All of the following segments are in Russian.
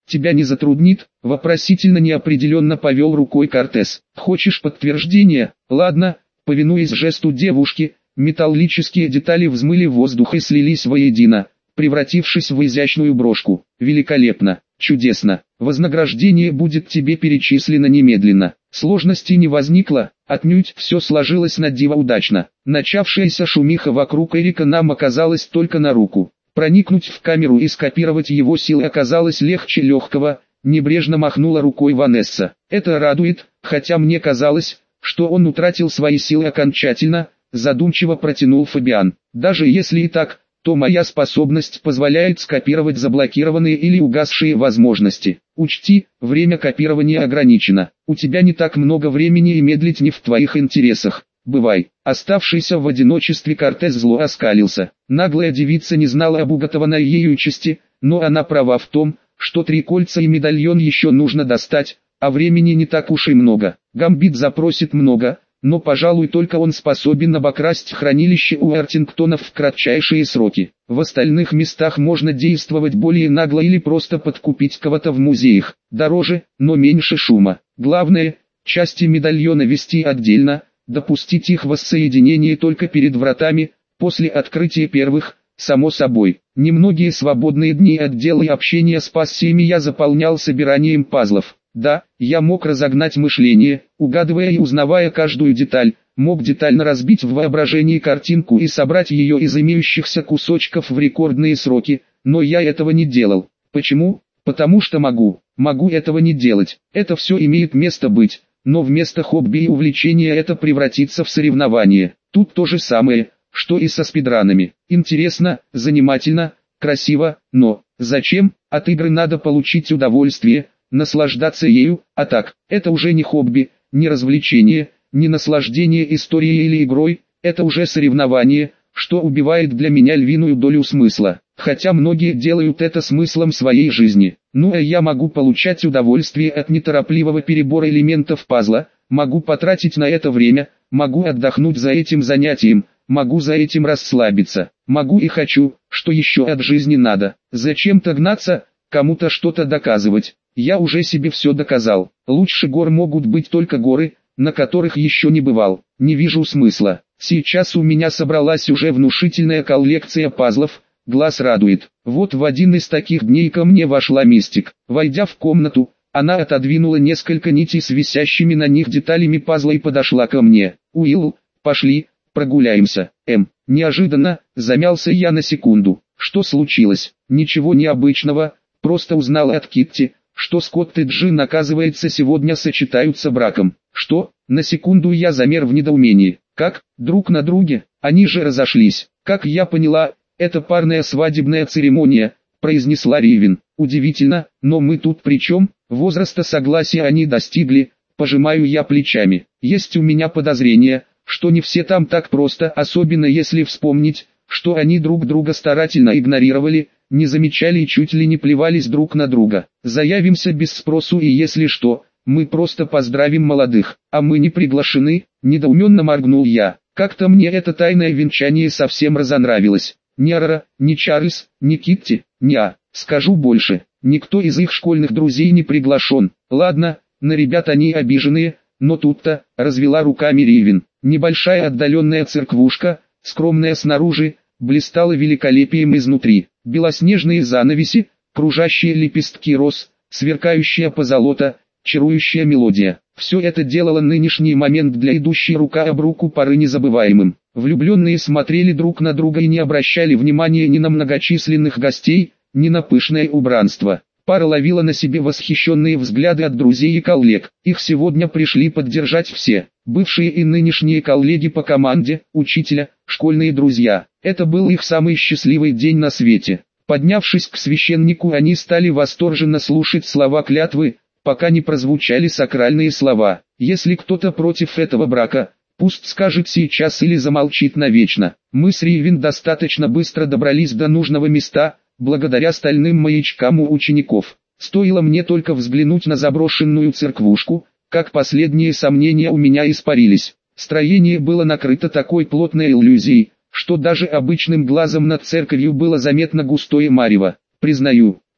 тебя не затруднит?» — вопросительно неопределенно повел рукой Кортес. «Хочешь подтверждение? Ладно». Повинуясь жесту девушки, металлические детали взмыли в воздух и слились воедино, превратившись в изящную брошку. «Великолепно, чудесно. Вознаграждение будет тебе перечислено немедленно». Сложностей не возникло, отнюдь все сложилось на диво удачно. Начавшаяся шумиха вокруг Эрика нам оказалась только на руку. Проникнуть в камеру и скопировать его силы оказалось легче легкого, небрежно махнула рукой Ванесса. «Это радует, хотя мне казалось, что он утратил свои силы окончательно», задумчиво протянул Фабиан. «Даже если и так, то моя способность позволяет скопировать заблокированные или угасшие возможности. Учти, время копирования ограничено. У тебя не так много времени и медлить не в твоих интересах. Бывай». Оставшийся в одиночестве Кортес зло оскалился. Наглая девица не знала об уготованной ею участи, но она права в том, что 3 кольца и медальон еще нужно достать, а времени не так уж и много. Гамбит запросит много, но, пожалуй, только он способен обокрасть хранилище Уэртингтонов в кратчайшие сроки. В остальных местах можно действовать более нагло или просто подкупить кого-то в музеях. Дороже, но меньше шума. Главное, части медальона вести отдельно, допустить их воссоединение только перед вратами, после открытия первых, само собой. Немногие свободные дни от дела и общения с пассиями я заполнял собиранием пазлов. Да, я мог разогнать мышление, угадывая и узнавая каждую деталь, мог детально разбить в воображении картинку и собрать ее из имеющихся кусочков в рекордные сроки, но я этого не делал. Почему? Потому что могу этого не делать. Это все имеет место быть, но вместо хобби и увлечения это превратится в соревнование. Тут то же самое, что и со спидранами. Интересно, занимательно, красиво, но зачем? От игры надо получить удовольствие, наслаждаться ею, а так, это уже не хобби, не развлечение, не наслаждение историей или игрой, это уже соревнование, что убивает для меня львиную долю смысла. Хотя многие делают это смыслом своей жизни. Ну а я могу получать удовольствие от неторопливого перебора элементов пазла, могу потратить на это время, могу отдохнуть за этим занятием, могу за этим расслабиться, могу и хочу, что еще от жизни надо. Зачем-то гнаться, кому-то что-то доказывать. Я уже себе все доказал. Лучше гор могут быть только горы, на которых еще не бывал. Не вижу смысла. Сейчас у меня собралась уже внушительная коллекция пазлов, глаз радует. Вот в один из таких дней ко мне вошла Мистик. Войдя в комнату, она отодвинула несколько нитей с висящими на них деталями пазла и подошла ко мне. «Уилл, пошли, прогуляемся». Неожиданно, замялся я на секунду. Что случилось? Ничего необычного, просто узнал от Китти, что Скотт и Джин, оказывается, сегодня сочетаются браком. Что? На секунду я замер в недоумении. Как? Друг на друге? Они же разошлись. Как я поняла, это парная свадебная церемония, произнесла Ривен. Удивительно, но мы тут при чем? Возраста согласия они достигли, пожимаю я плечами. Есть у меня подозрение, что не все там так просто, особенно если вспомнить, что они друг друга старательно игнорировали, не замечали и чуть ли не плевались друг на друга. Заявимся без спросу и если что, мы просто поздравим молодых, а мы не приглашены, недоуменно моргнул я. Как-то мне это тайное венчание совсем разонравилось. Ни Арара, ни Чарльз, ни Китти, скажу больше, никто из их школьных друзей не приглашен. Ладно, на ребят они обиженные, но тут-то, развела руками Ривен. Небольшая отдаленная церквушка, скромная снаружи, блистала великолепием изнутри. Белоснежные занавеси, кружащие лепестки роз, сверкающая позолота, чарующая мелодия. Все это делало нынешний момент для идущей рука об руку поры незабываемым. Влюбленные смотрели друг на друга и не обращали внимания ни на многочисленных гостей, ни на пышное убранство. Пара ловила на себе восхищенные взгляды от друзей и коллег. Их сегодня пришли поддержать все. Бывшие и нынешние коллеги по команде, учителя, школьные друзья. Это был их самый счастливый день на свете. Поднявшись к священнику, они стали восторженно слушать слова клятвы, пока не прозвучали сакральные слова. Если кто-то против этого брака, пусть скажет сейчас или замолчит навечно. Мы с Ривен достаточно быстро добрались до нужного места, благодаря стальным маячкам у учеников. Стоило мне только взглянуть на заброшенную церквушку, как последние сомнения у меня испарились. Строение было накрыто такой плотной иллюзией, что даже обычным глазом над церковью было заметно густое марево. Признаю,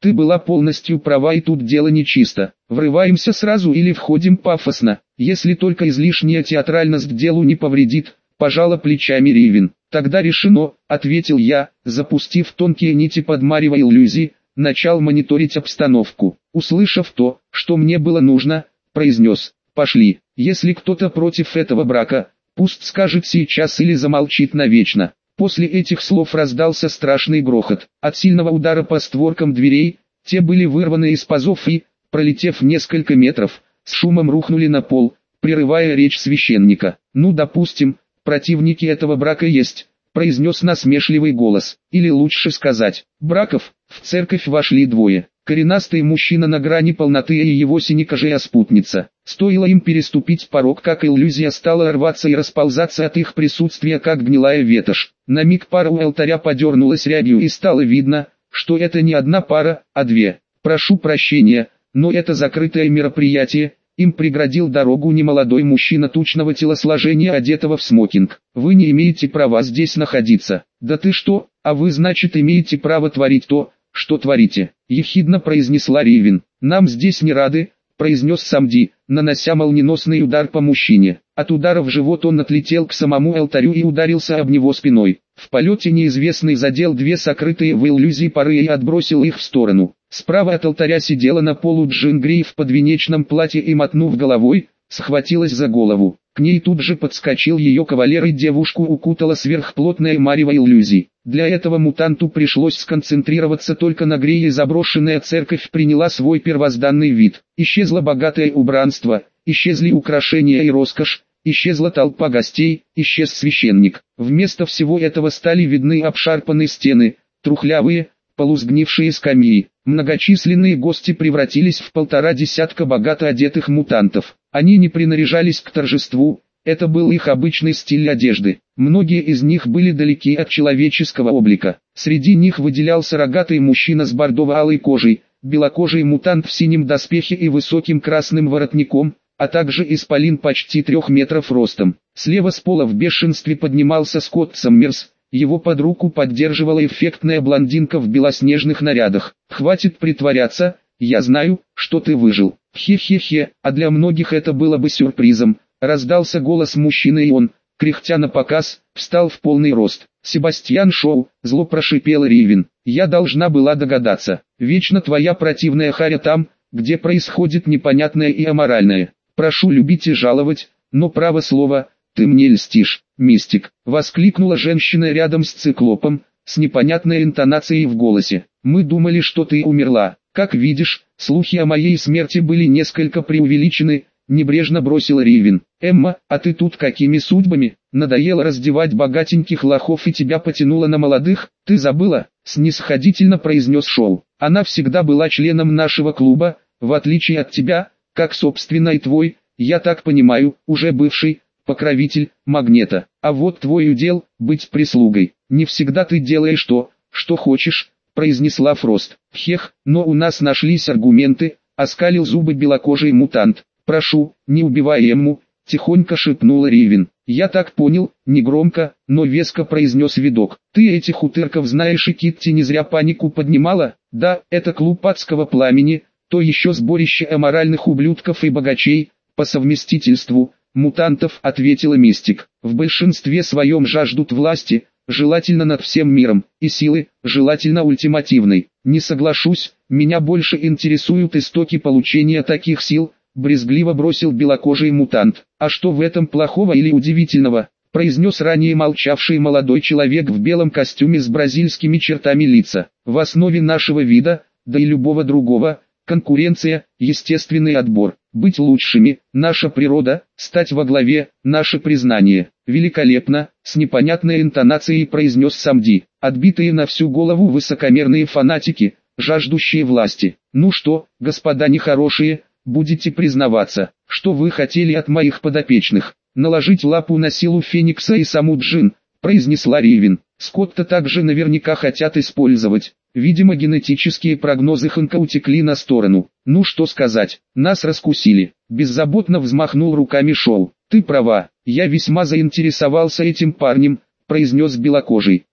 Ты была полностью права, и тут дело нечисто. Врываемся сразу или входим пафосно, если только излишняя театральность делу не повредит, пожала плечами Ривин. Тогда решено, ответил я, запустив тонкие нити под марево иллюзий, начал мониторить обстановку. Услышав то, что мне было нужно, произнес: пошли. Если кто-то против этого брака, пусть скажет сейчас или замолчит навечно. После этих слов раздался страшный грохот. От сильного удара по створкам дверей, те были вырваны из пазов и, пролетев несколько метров, с шумом рухнули на пол, прерывая речь священника. «Ну, допустим, противники этого брака есть», — произнес насмешливый голос. Или лучше сказать, браков. В церковь вошли двое. Коренастый мужчина на грани полноты и его синекожая спутница. Стоило им переступить порог, как иллюзия стала рваться и расползаться от их присутствия, как гнилая ветошь. На миг пара у алтаря подернулась рябью, и стало видно, что это не одна пара, а две. «Прошу прощения, но это закрытое мероприятие», — им преградил дорогу немолодой мужчина тучного телосложения, одетого в смокинг. «Вы не имеете права здесь находиться». «Да ты что, а вы, значит, имеете право творить то, что творите», — ехидно произнесла Ривин. «Нам здесь не рады», — произнес Самди, нанося молниеносный удар по мужчине. От удара в живот он отлетел к самому алтарю и ударился об него спиной. В полете неизвестный задел две сокрытые в иллюзии пары и отбросил их в сторону. Справа от алтаря сидела на полу Джингри в подвенечном платье и, мотнув головой, схватилась за голову. К ней тут же подскочил ее кавалер, и девушку укутала сверхплотная марево иллюзий. Для этого мутанту пришлось сконцентрироваться только на грее. Заброшенная церковь приняла свой первозданный вид. Исчезло богатое убранство, исчезли украшения и роскошь, исчезла толпа гостей, исчез священник. Вместо всего этого стали видны обшарпанные стены, трухлявые, полусгнившие скамьи. Многочисленные гости превратились в 1,5 десятка богато одетых мутантов. Они не принаряжались к торжеству, это был их обычный стиль одежды. Многие из них были далеки от человеческого облика. Среди них выделялся рогатый мужчина с бордово-алой кожей, белокожий мутант в синем доспехе и высоким красным воротником, а также исполин почти 3 метров ростом. Слева с пола в бешенстве поднимался Скотт Саммерс. Его под руку поддерживала эффектная блондинка в белоснежных нарядах. «Хватит притворяться, я знаю, что ты выжил». «Хе-хе-хе, а для многих это было бы сюрпризом», — раздался голос мужчины, и он, кряхтя напоказ, встал в полный рост. «Себастьян Шоу», — зло прошипела Ривин, — «я должна была догадаться. Вечно твоя противная харя там, где происходит непонятное и аморальное. Прошу любить и жаловать, но право слово, ты мне льстишь, мистик», — воскликнула женщина рядом с циклопом, с непонятной интонацией в голосе. «Мы думали, что ты умерла. Как видишь, слухи о моей смерти были несколько преувеличены», — небрежно бросила Ривин. «Эмма, а ты тут какими судьбами? Надоело раздевать богатеньких лохов и тебя потянуло на молодых? Ты забыла?» — снисходительно произнес Шоу. «Она всегда была членом нашего клуба, в отличие от тебя, как собственно и твой, я так понимаю, уже бывший покровитель Магнета. А вот твой удел — быть прислугой. Не всегда ты делаешь то, что хочешь», — произнесла Фрост. «Хех, но у нас нашлись аргументы», — оскалил зубы белокожий мутант. «Прошу, не убивай Эмму», — тихонько шепнула Ривин. «Я так понял», — негромко, но веско произнес видок. «Ты этих утырков знаешь, и Китти не зря панику поднимала? Да, это клуб адского пламени, то еще сборище аморальных ублюдков и богачей, по совместительству мутантов», — ответила Мистик. «В большинстве своем жаждут власти, желательно над всем миром, и силы, желательно ультимативной. Не соглашусь, меня больше интересуют истоки получения таких сил», — брезгливо бросил белокожий мутант. «А что в этом плохого или удивительного?» — произнес ранее молчавший молодой человек в белом костюме с бразильскими чертами лица. «В основе нашего вида, да и любого другого, конкуренция, естественный отбор. Быть лучшими, наша природа, стать во главе, наше признание». «Великолепно», — с непонятной интонацией произнес Самди. «Отбитые на всю голову высокомерные фанатики, жаждущие власти. Ну что, господа нехорошие, будете признаваться, что вы хотели от моих подопечных? Наложить лапу на силу Феникса и саму Джин», — произнесла Ривин. «Скотта также наверняка хотят использовать. Видимо, генетические прогнозы Хэнка утекли на сторону. Ну что сказать, нас раскусили». Беззаботно взмахнул руками Шоу. «Ты права, я весьма заинтересовался этим парнем», — произнес белокожий.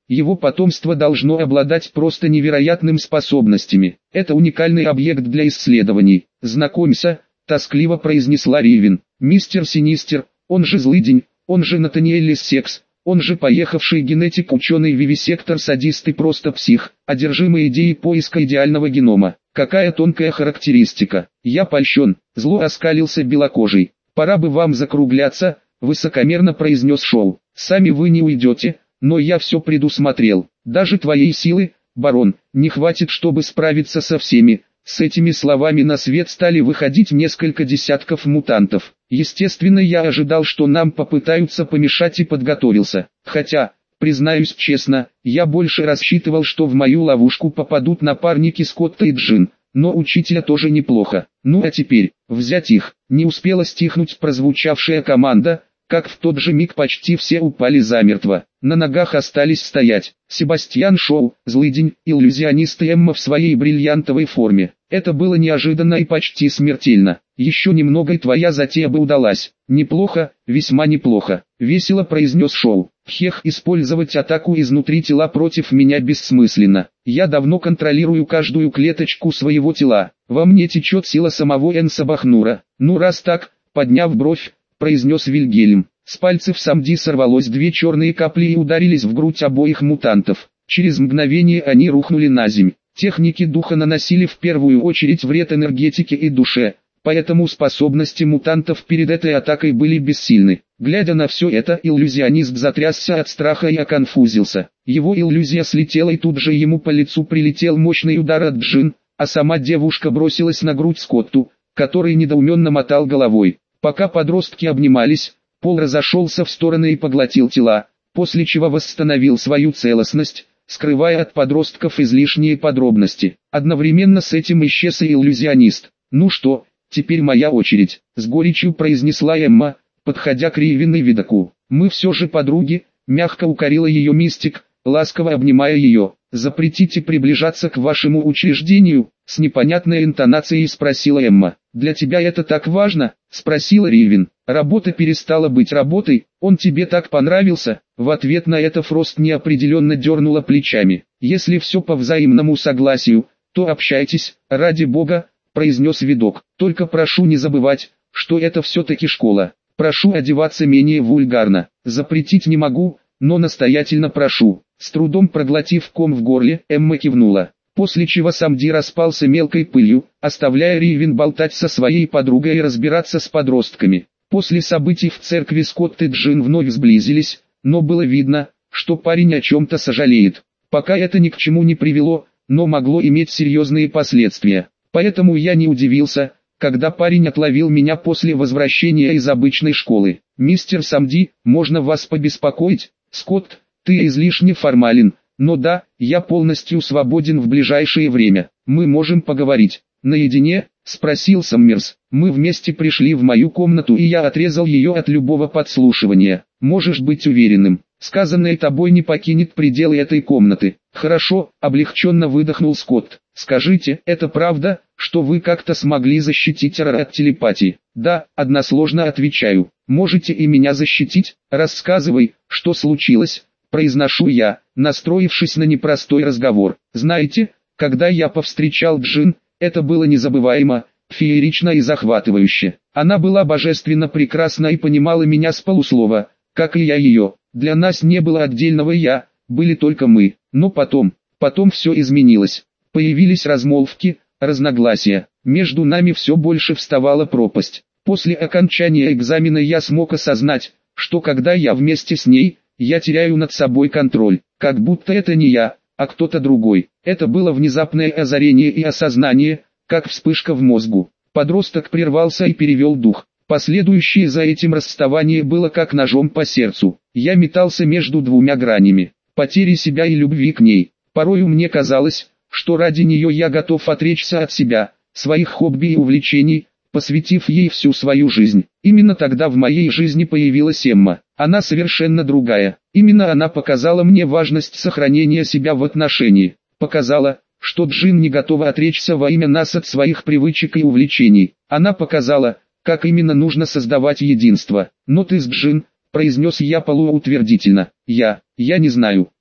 Его потомство должно обладать просто невероятными способностями. Это уникальный объект для исследований. «Знакомься», — тоскливо произнесла Ривен. «Мистер Синистер, он же Злыдень, он же Натаниэль Секс, он же поехавший генетик, ученый, вивисектор, садист и просто псих, одержимый идеей поиска идеального генома. Какая тонкая характеристика. Я польщен», — зло оскалился белокожий. «Пора бы вам закругляться», — высокомерно произнес Шоу. «Сами вы не уйдете, но я все предусмотрел. Даже твоей силы, барон, не хватит, чтобы справиться со всеми». С этими словами на свет стали выходить несколько десятков мутантов. Естественно, я ожидал, что нам попытаются помешать, и подготовился. Хотя, признаюсь честно, я больше рассчитывал, что в мою ловушку попадут напарники Скотта и Джин. Но учителя тоже неплохо. Ну а теперь, взять их. Не успела стихнуть прозвучавшая команда, как в тот же миг почти все упали замертво. На ногах остались стоять Себастьян Шоу, Злыдень, иллюзионист и Эмма в своей бриллиантовой форме. Это было неожиданно и почти смертельно. «Еще немного, и твоя затея бы удалась». «Неплохо, весьма неплохо», — весело произнес Шоу. «Хех, использовать атаку изнутри тела против меня бессмысленно. Я давно контролирую каждую клеточку своего тела. Во мне течет сила самого Энса Бахнура». «Ну раз так», — подняв бровь, произнес Вильгельм. С пальцев Самди сорвалось 2 черные капли и ударились в грудь обоих мутантов. Через мгновение они рухнули на земь. Техники духа наносили в первую очередь вред энергетике и душе, поэтому способности мутантов перед этой атакой были бессильны. Глядя на все это, иллюзионист затрясся от страха и оконфузился. Его иллюзия слетела, и тут же ему по лицу прилетел мощный удар от Джин, а сама девушка бросилась на грудь Скотту, который недоуменно мотал головой. Пока подростки обнимались, пол разошелся в стороны и поглотил тела, после чего восстановил свою целостность, скрывая от подростков излишние подробности. Одновременно с этим исчез и иллюзионист. «Ну что, теперь моя очередь», — с горечью произнесла Эмма, подходя к Ривен и Видоку. «Мы все же подруги», — мягко укорила ее Мистик, ласково обнимая ее. «Запретите приближаться к вашему учреждению», — с непонятной интонацией спросила Эмма. «Для тебя это так важно?» — спросила Ривен. «Работа перестала быть работой, он тебе так понравился?» В ответ на это Фрост неопределенно дернула плечами. «Если все по взаимному согласию, то общайтесь, ради бога», — произнес Видок. «Только прошу не забывать, что это все-таки школа. Прошу одеваться менее вульгарно. Запретить не могу, но настоятельно прошу». С трудом проглотив ком в горле, Эмма кивнула. После чего Самди распался мелкой пылью, оставляя Ривен болтать со своей подругой и разбираться с подростками. После событий в церкви Скотт и Джин вновь сблизились, но было видно, что парень о чем-то сожалеет. Пока это ни к чему не привело, но могло иметь серьезные последствия. Поэтому я не удивился, когда парень отловил меня после возвращения из обычной школы. «Мистер Самди, можно вас побеспокоить?» «Скотт, ты излишне формален, но да, я полностью свободен в ближайшее время. Мы можем поговорить». «Наедине?» — спросил Саммерс. «Мы вместе пришли в мою комнату, и я отрезал ее от любого подслушивания. Можешь быть уверенным, сказанное тобой не покинет пределы этой комнаты». «Хорошо», — облегченно выдохнул Скотт. «Скажите, это правда, что вы как-то смогли защитить Рара от телепатии?» «Да», — односложно отвечаю. «Можете и меня защитить? Рассказывай, что случилось?» Произношу я, настроившись на непростой разговор. «Знаете, когда я повстречал Джин, это было незабываемо, феерично и захватывающе. Она была божественно прекрасна и понимала меня с полуслова, как и я ее. Для нас не было отдельного «я», были только мы. Но потом все изменилось. Появились размолвки, разногласия. Между нами все больше вставала пропасть. После окончания экзамена я смог осознать, что когда я вместе с ней, я теряю над собой контроль, как будто это не я, а кто-то другой. Это было внезапное озарение и осознание, как вспышка в мозгу. Подросток прервался и перевел дух. Последующее за этим расставание было как ножом по сердцу. Я метался между двумя гранями, потери себя и любви к ней. Порою мне казалось, что ради нее я готов отречься от себя, своих хобби и увлечений, посвятив ей всю свою жизнь. Именно тогда в моей жизни появилась Эмма. Она совершенно другая. Именно она показала мне важность сохранения себя в отношении. Показала, что Джин не готова отречься во имя нас от своих привычек и увлечений. Она показала, как именно нужно создавать единство. «Но ты с Джин», — произнес я полуутвердительно. Я не знаю.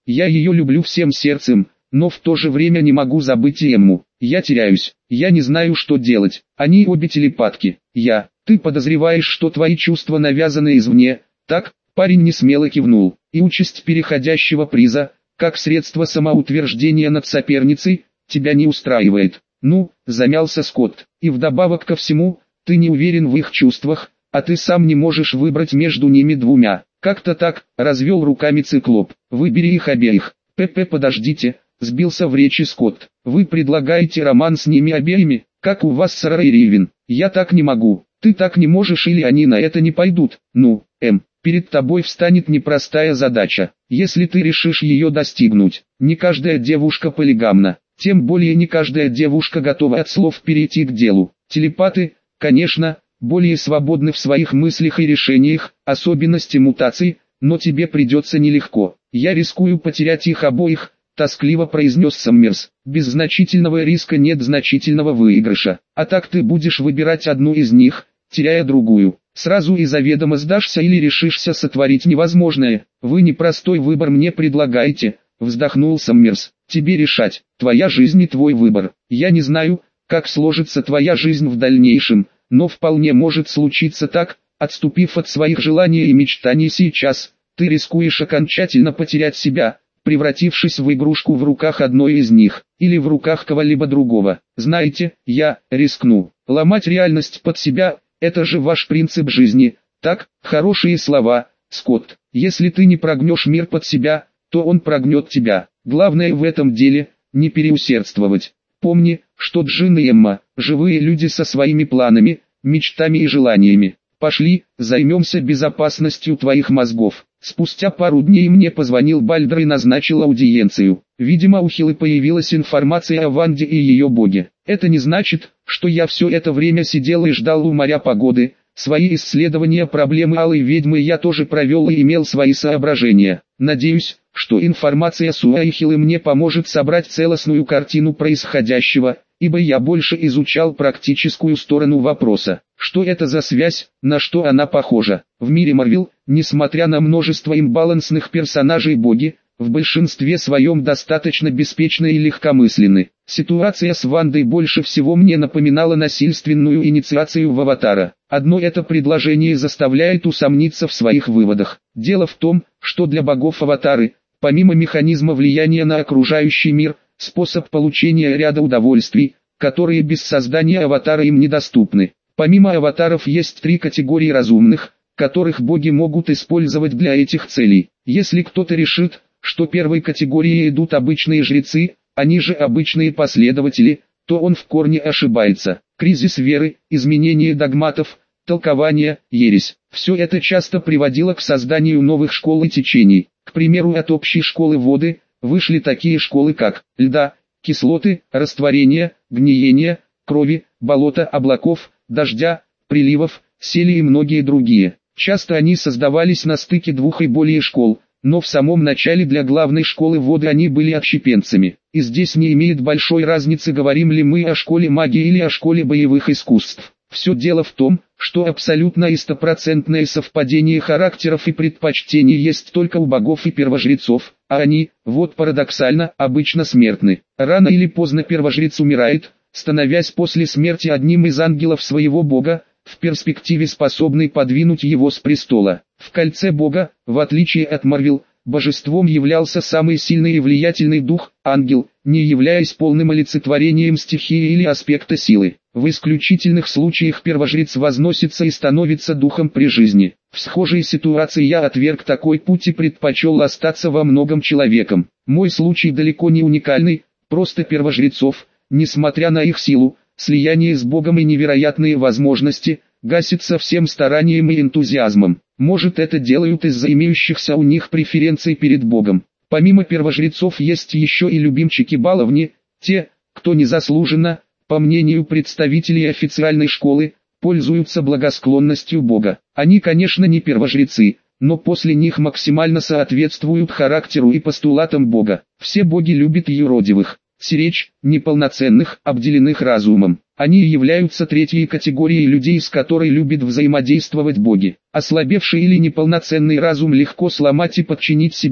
Я ее люблю всем сердцем, но в то же время не могу забыть Эмму. Я теряюсь, я не знаю, что делать. Они обе телепатки. Ты подозреваешь, что твои чувства навязаны извне, так? Парень несмело кивнул. И участь переходящего приза, как средство самоутверждения над соперницей, тебя не устраивает. Ну, замялся Скотт. И вдобавок ко всему, ты не уверен в их чувствах, а ты сам не можешь выбрать между ними двумя. Как-то так, развел руками Циклоп. Выбери их обеих. Подождите, сбился в речи Скотт. Вы предлагаете роман с ними обеими, как у вас с Рэй Ривен. Я так не могу. Ты так не можешь или они на это не пойдут. Ну, перед тобой встанет непростая задача, если ты решишь ее достигнуть. Не каждая девушка полигамна, тем более не каждая девушка готова от слов перейти к делу. Телепаты, конечно, более свободны в своих мыслях и решениях, особенности мутаций, но тебе придется нелегко. Я рискую потерять их обоих, тоскливо произнес Саммерс. Без значительного риска нет значительного выигрыша. А так ты будешь выбирать одну из них, теряя другую. Сразу и заведомо сдашься или решишься сотворить невозможное. Вы непростой выбор мне предлагаете, вздохнул Саммерс. Тебе решать, твоя жизнь и твой выбор. Я не знаю, как сложится твоя жизнь в дальнейшем, но вполне может случиться так, отступив от своих желаний и мечтаний сейчас, ты рискуешь окончательно потерять себя, превратившись в игрушку в руках одной из них, или в руках кого-либо другого. Знаете, я рискну. Ломать реальность под себя – это же ваш принцип жизни. Так, хорошие слова, Скотт. Если ты не прогнешь мир под себя, то он прогнет тебя. Главное в этом деле – не переусердствовать. Помни, что Джин и Эмма – живые люди со своими планами, мечтами и желаниями. Пошли, займемся безопасностью твоих мозгов. Спустя пару дней мне позвонил Бальдер и назначил аудиенцию. Видимо, у Хилы появилась информация о Ванде и ее боге. Это не значит, что я все это время сидел и ждал у моря погоды. Свои исследования проблемы Алой Ведьмы я тоже провел и имел свои соображения. Надеюсь, что информация Суа и Хилы мне поможет собрать целостную картину происходящего, ибо я больше изучал практическую сторону вопроса. Что это за связь, на что она похожа? В мире Марвел, несмотря на множество имбалансных персонажей боги, в большинстве своем достаточно беспечны и легкомысленны. Ситуация с Вандой больше всего мне напоминала насильственную инициацию в Аватара. Одно это предложение заставляет усомниться в своих выводах. Дело в том, что для богов Аватары, помимо механизма влияния на окружающий мир, способ получения ряда удовольствий, которые без создания аватара им недоступны. Помимо аватаров есть три категории разумных, которых боги могут использовать для этих целей. Если кто-то решит, что первой категорией идут обычные жрецы, они же обычные последователи, то он в корне ошибается. Кризис веры, изменение догматов, толкование, ересь. Все это часто приводило к созданию новых школ и течений. К примеру, от общей школы воды вышли такие школы как льда, кислоты, растворения, гниения, крови, болота, облаков, дождя, приливов, сели и многие другие. Часто они создавались на стыке двух и более школ, но в самом начале для главной школы воды они были отщепенцами. И здесь не имеет большой разницы, говорим ли мы о школе магии или о школе боевых искусств. Все дело в том, что абсолютно и стопроцентное совпадение характеров и предпочтений есть только у богов и первожрецов, а они, вот парадоксально, обычно смертны. Рано или поздно первожрец умирает, становясь после смерти одним из ангелов своего бога, в перспективе способный подвинуть его с престола. В кольце бога, в отличие от Марвел, божеством являлся самый сильный и влиятельный дух, ангел, не являясь полным олицетворением стихии или аспекта силы. В исключительных случаях первожрец возносится и становится духом при жизни. В схожей ситуации я отверг такой путь и предпочел остаться во многом человеком. Мой случай далеко не уникальный, просто первожрецов, несмотря на их силу, слияние с Богом и невероятные возможности, гасится всем старанием и энтузиазмом. Может, это делают из-за имеющихся у них преференций перед Богом. Помимо первожрецов есть еще и любимчики баловни, те, кто незаслуженно, по мнению представителей официальной школы, пользуются благосклонностью Бога. Они, конечно, не первожрецы, но после них максимально соответствуют характеру и постулатам Бога. Все боги любят юродивых, сиречь, неполноценных, обделенных разумом. Они являются третьей категорией людей, с которой любят взаимодействовать боги. Ослабевший или неполноценный разум легко сломать и подчинить себе,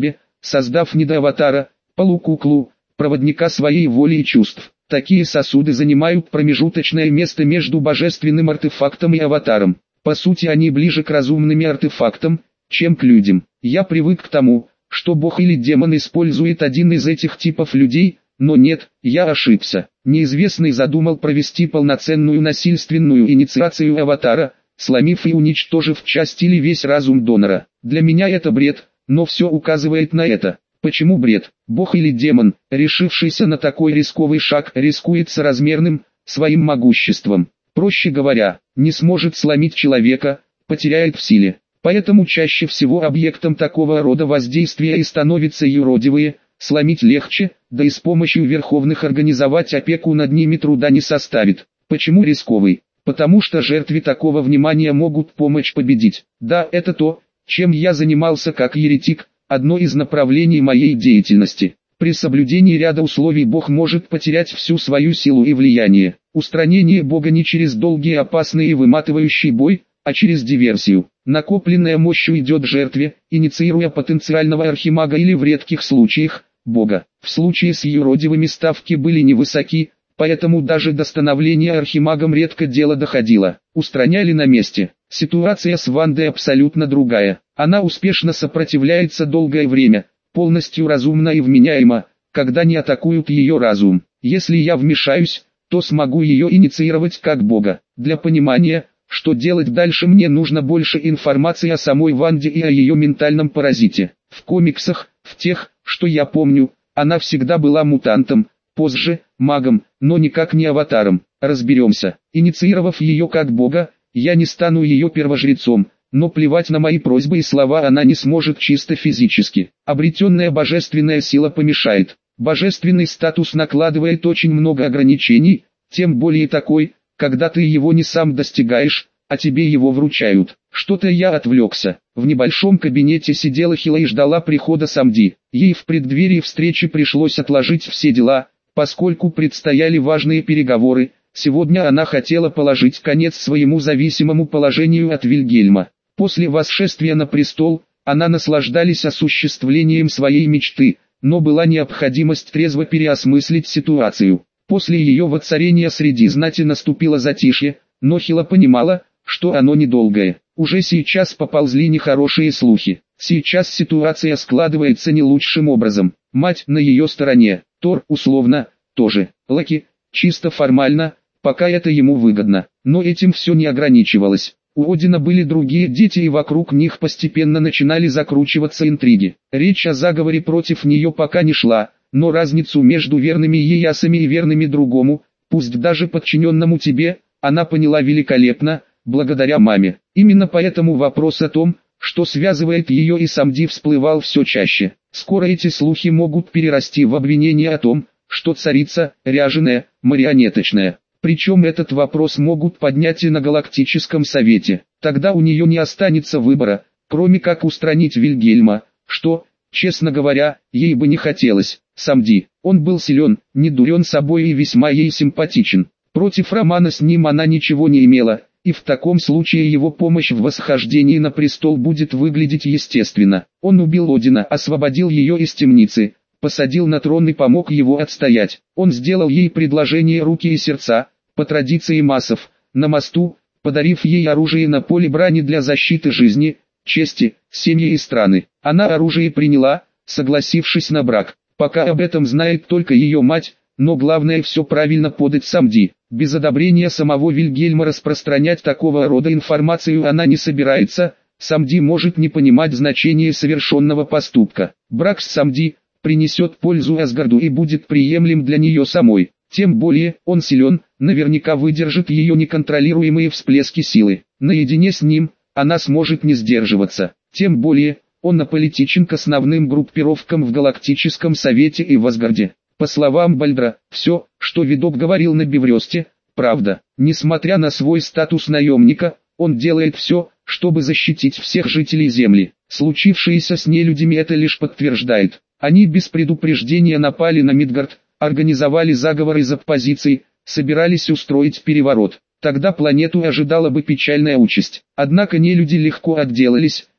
создав недоаватара, полукуклу, проводника своей воли и чувств. Такие сосуды занимают промежуточное место между божественным артефактом и аватаром. По сути они ближе к разумным артефактам, чем к людям. Я привык к тому, что бог или демон использует один из этих типов людей, но нет, я ошибся. Неизвестный задумал провести полноценную насильственную инициацию аватара, сломив и уничтожив часть или весь разум донора. Для меня это бред, но все указывает на это. Почему бред? Бог или демон, решившийся на такой рисковый шаг, рискует соразмерным своим могуществом. Проще говоря, не сможет сломить человека, потеряет в силе. Поэтому чаще всего объектом такого рода воздействия и становятся юродивые, сломить легче, да и с помощью верховных организовать опеку над ними труда не составит. Почему рисковый? Потому что жертве такого внимания могут помочь победить. Да, это то, чем я занимался как еретик, одно из направлений моей деятельности. При соблюдении ряда условий Бог может потерять всю свою силу и влияние. Устранение Бога не через долгий опасный и выматывающий бой, а через диверсию. Накопленная мощь уйдет жертве, инициируя потенциального архимага или в редких случаях, Бога. В случае с юродивыми ставки были невысоки, поэтому даже до становления архимагом редко дело доходило. Устраняли на месте. Ситуация с Вандой абсолютно другая. Она успешно сопротивляется долгое время, полностью разумна и вменяема, когда не атакуют ее разум. Если я вмешаюсь, то смогу ее инициировать как Бога. Для понимания, что делать дальше, мне нужно больше информации о самой Ванде и о ее ментальном паразите. В комиксах, в тех, что я помню, она всегда была мутантом, позже – магом, но никак не аватаром. Разберемся. Инициировав ее как Бога, я не стану ее первожрецом, но плевать на мои просьбы и слова она не сможет чисто физически. Обретенная божественная сила помешает. Божественный статус накладывает очень много ограничений, тем более такой, когда ты его не сам достигаешь, а тебе его вручают. Что-то я отвлекся. В небольшом кабинете сидела Хила и ждала прихода Самди. Ей в преддверии встречи пришлось отложить все дела, поскольку предстояли важные переговоры. Сегодня она хотела положить конец своему зависимому положению от Вильгельма. После восшествия на престол, она наслаждалась осуществлением своей мечты, но была необходимость трезво переосмыслить ситуацию. После ее воцарения среди знати наступило затишье, но Хила понимала, что оно недолгое. Уже сейчас поползли нехорошие слухи. Сейчас ситуация складывается не лучшим образом. Мать на ее стороне, Тор условно, тоже. Локи, чисто формально, пока это ему выгодно. Но этим все не ограничивалось. У Одина были другие дети, и вокруг них постепенно начинали закручиваться интриги. Речь о заговоре против нее пока не шла, но разницу между верными ей асами и верными другому, пусть даже подчиненному тебе, она поняла великолепно, благодаря маме. Именно поэтому вопрос о том, что связывает ее и Самди, всплывал все чаще. Скоро эти слухи могут перерасти в обвинение о том, что царица ряженая, марионеточная. Причем этот вопрос могут поднять и на Галактическом совете. Тогда у нее не останется выбора, кроме как устранить Вильгельма, что, честно говоря, ей бы не хотелось. Самди, он был силен, не дурен собой и весьма ей симпатичен. Против романа с ним она ничего не имела, и в таком случае его помощь в восхождении на престол будет выглядеть естественно. Он убил Одина, освободил ее из темницы, посадил на трон и помог его отстоять. Он сделал ей предложение руки и сердца, по традиции массов, на мосту, подарив ей оружие на поле брани для защиты жизни, чести, семьи и страны. Она оружие приняла, согласившись на брак. Пока об этом знает только ее мать, но главное все правильно подать Самди. Без одобрения самого Вильгельма распространять такого рода информацию она не собирается. Самди может не понимать значения совершенного поступка. Брак с Самди принесет пользу Асгарду и будет приемлем для нее самой. Тем более, он силен, наверняка выдержит ее неконтролируемые всплески силы. Наедине с ним, она сможет не сдерживаться. Тем более, он аполитичен к основным группировкам в Галактическом совете и в Асгарде. По словам Бальдра, все, что Видок говорил на Бевресте, правда. Несмотря на свой статус наемника, он делает все, чтобы защитить всех жителей Земли. Случившееся с нелюдями это лишь подтверждает. Они без предупреждения напали на Мидгард, организовали заговор из оппозиции, собирались устроить переворот. Тогда планету ожидала бы печальная участь. Однако нелюди легко отделались,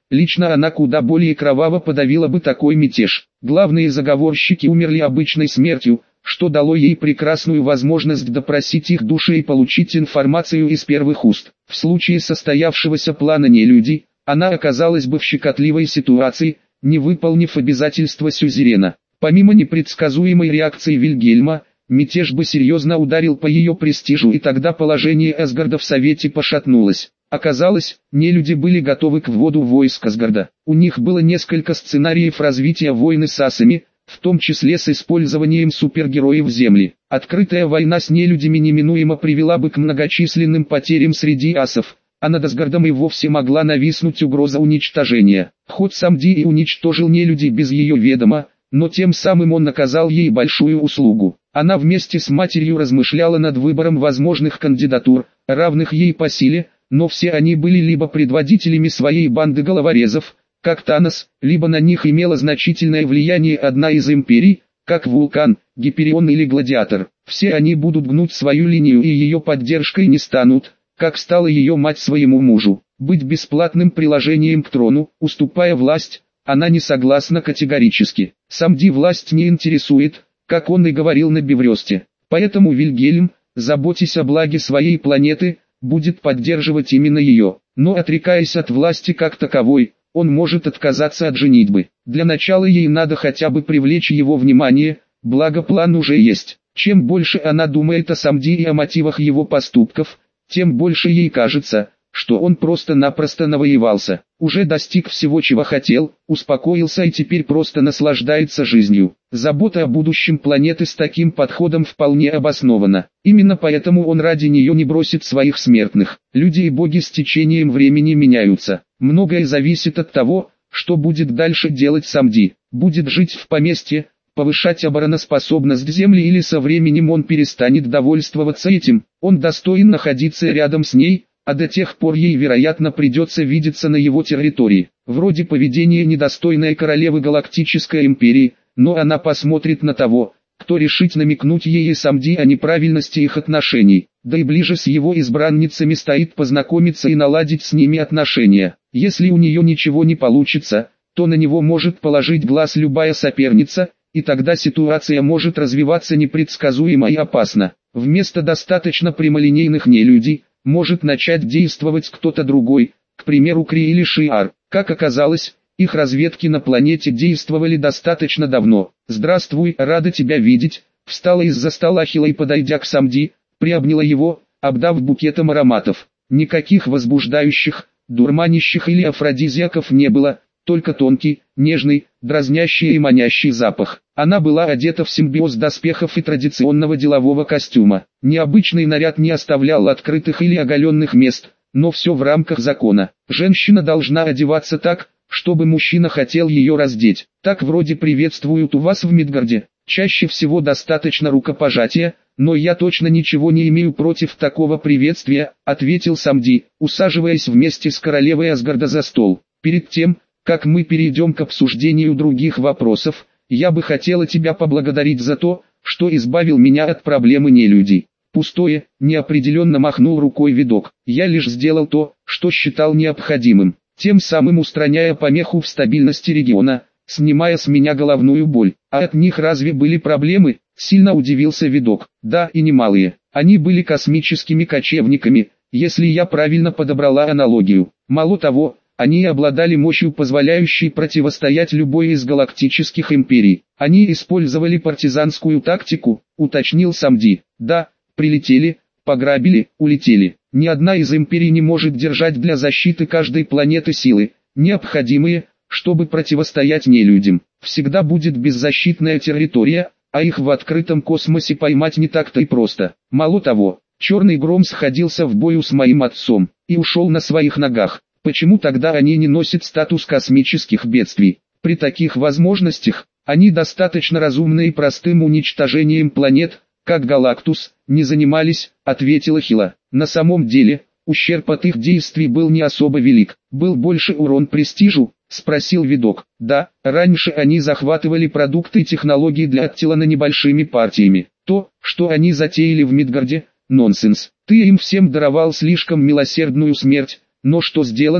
лично она куда более кроваво подавила бы такой мятеж. Главные заговорщики умерли обычной смертью, что дало ей прекрасную возможность допросить их души и получить информацию из первых уст. В случае состоявшегося плана нелюдей, она оказалась бы в щекотливой ситуации, не выполнив обязательства сюзерена. Помимо непредсказуемой реакции Вильгельма, мятеж бы серьезно ударил по ее престижу, и тогда положение Асгарда в Совете пошатнулось. Оказалось, нелюди были готовы к вводу войск Асгарда. У них было несколько сценариев развития войны с асами, в том числе с использованием супергероев Земли. Открытая война с нелюдями неминуемо привела бы к многочисленным потерям среди асов, а над Асгардом и вовсе могла нависнуть угроза уничтожения. Ход Самди и уничтожил нелюдей без ее ведома, но тем самым он оказал ей большую услугу. Она вместе с матерью размышляла над выбором возможных кандидатур, равных ей по силе, но все они были либо предводителями своей банды головорезов, как Танос, либо на них имела значительное влияние одна из империй, как Вулкан, Гиперион или Гладиатор. Все они будут гнуть свою линию и ее поддержкой не станут, как стала ее мать своему мужу, быть бесплатным приложением к трону, уступая власть. Она не согласна категорически. Самди власть не интересует, как он и говорил на Бевресте. Поэтому Вильгельм, заботясь о благе своей планеты, будет поддерживать именно ее. Но отрекаясь от власти как таковой, он может отказаться от женитьбы. Для начала ей надо хотя бы привлечь его внимание, благо план уже есть. Чем больше она думает о Самди и о мотивах его поступков, тем больше ей кажется, что он просто-напросто навоевался, уже достиг всего, чего хотел, успокоился и теперь просто наслаждается жизнью. Забота о будущем планеты с таким подходом вполне обоснована. Именно поэтому он ради нее не бросит своих смертных. Люди и боги с течением времени меняются. Многое зависит от того, что будет дальше делать Самди. Будет жить в поместье, повышать обороноспособность Земли, или со временем он перестанет довольствоваться этим. Он достоин находиться рядом с ней, а до тех пор ей, вероятно, придется видеться на его территории. Вроде поведения недостойной королевы Галактической Империи, но она посмотрит на того, кто решит намекнуть ей и Самди о неправильности их отношений. Да и ближе с его избранницами стоит познакомиться и наладить с ними отношения. Если у нее ничего не получится, то на него может положить глаз любая соперница, и тогда ситуация может развиваться непредсказуемо и опасно. Вместо достаточно прямолинейных нелюдей, может начать действовать кто-то другой, к примеру Кри или Шиар. Как оказалось, их разведки на планете действовали достаточно давно. «Здравствуй, рада тебя видеть», встала из-за стола Хила и, подойдя к Самди, приобняла его, обдав букетом ароматов. Никаких возбуждающих, дурманящих или афродизиаков не было, только тонкий, нежный, дразнящий и манящий запах. Она была одета в симбиоз доспехов и традиционного делового костюма. Необычный наряд не оставлял открытых или оголенных мест, но все в рамках закона. Женщина должна одеваться так, чтобы мужчина хотел ее раздеть. Так вроде приветствуют у вас в Мидгарде. Чаще всего достаточно рукопожатия, но я точно ничего не имею против такого приветствия, ответил Самди, усаживаясь вместе с королевой Асгарда за стол. Перед тем, как мы перейдем к обсуждению других вопросов, я бы хотела тебя поблагодарить за то, что избавил меня от проблемы нелюдей. Пустое, неопределенно махнул рукой видок. Я лишь сделал то, что считал необходимым, тем самым устраняя помеху в стабильности региона, снимая с меня головную боль. А от них разве были проблемы? Сильно удивился видок. Да, и немалые. Они были космическими кочевниками, если я правильно подобрала аналогию. Мало того, они обладали мощью, позволяющей противостоять любой из галактических империй. Они использовали партизанскую тактику, уточнил Самди. Да, прилетели, пограбили, улетели. Ни одна из империй не может держать для защиты каждой планеты силы, необходимые, чтобы противостоять нелюдям. Всегда будет беззащитная территория, а их в открытом космосе поймать не так-то и просто. Мало того, Черный Гром сходился в бою с моим отцом и ушел на своих ногах. Почему тогда они не носят статус космических бедствий? При таких возможностях, они достаточно разумны и простым уничтожением планет, как Галактус, не занимались, ответила Хила. На самом деле, ущерб от их действий был не особо велик. Был больше урон престижу, спросил видок. Да, раньше они захватывали продукты и технологии для Аттилана небольшими партиями. То, что они затеяли в Мидгарде, нонсенс. Ты им всем даровал слишком милосердную смерть. Но что сделано,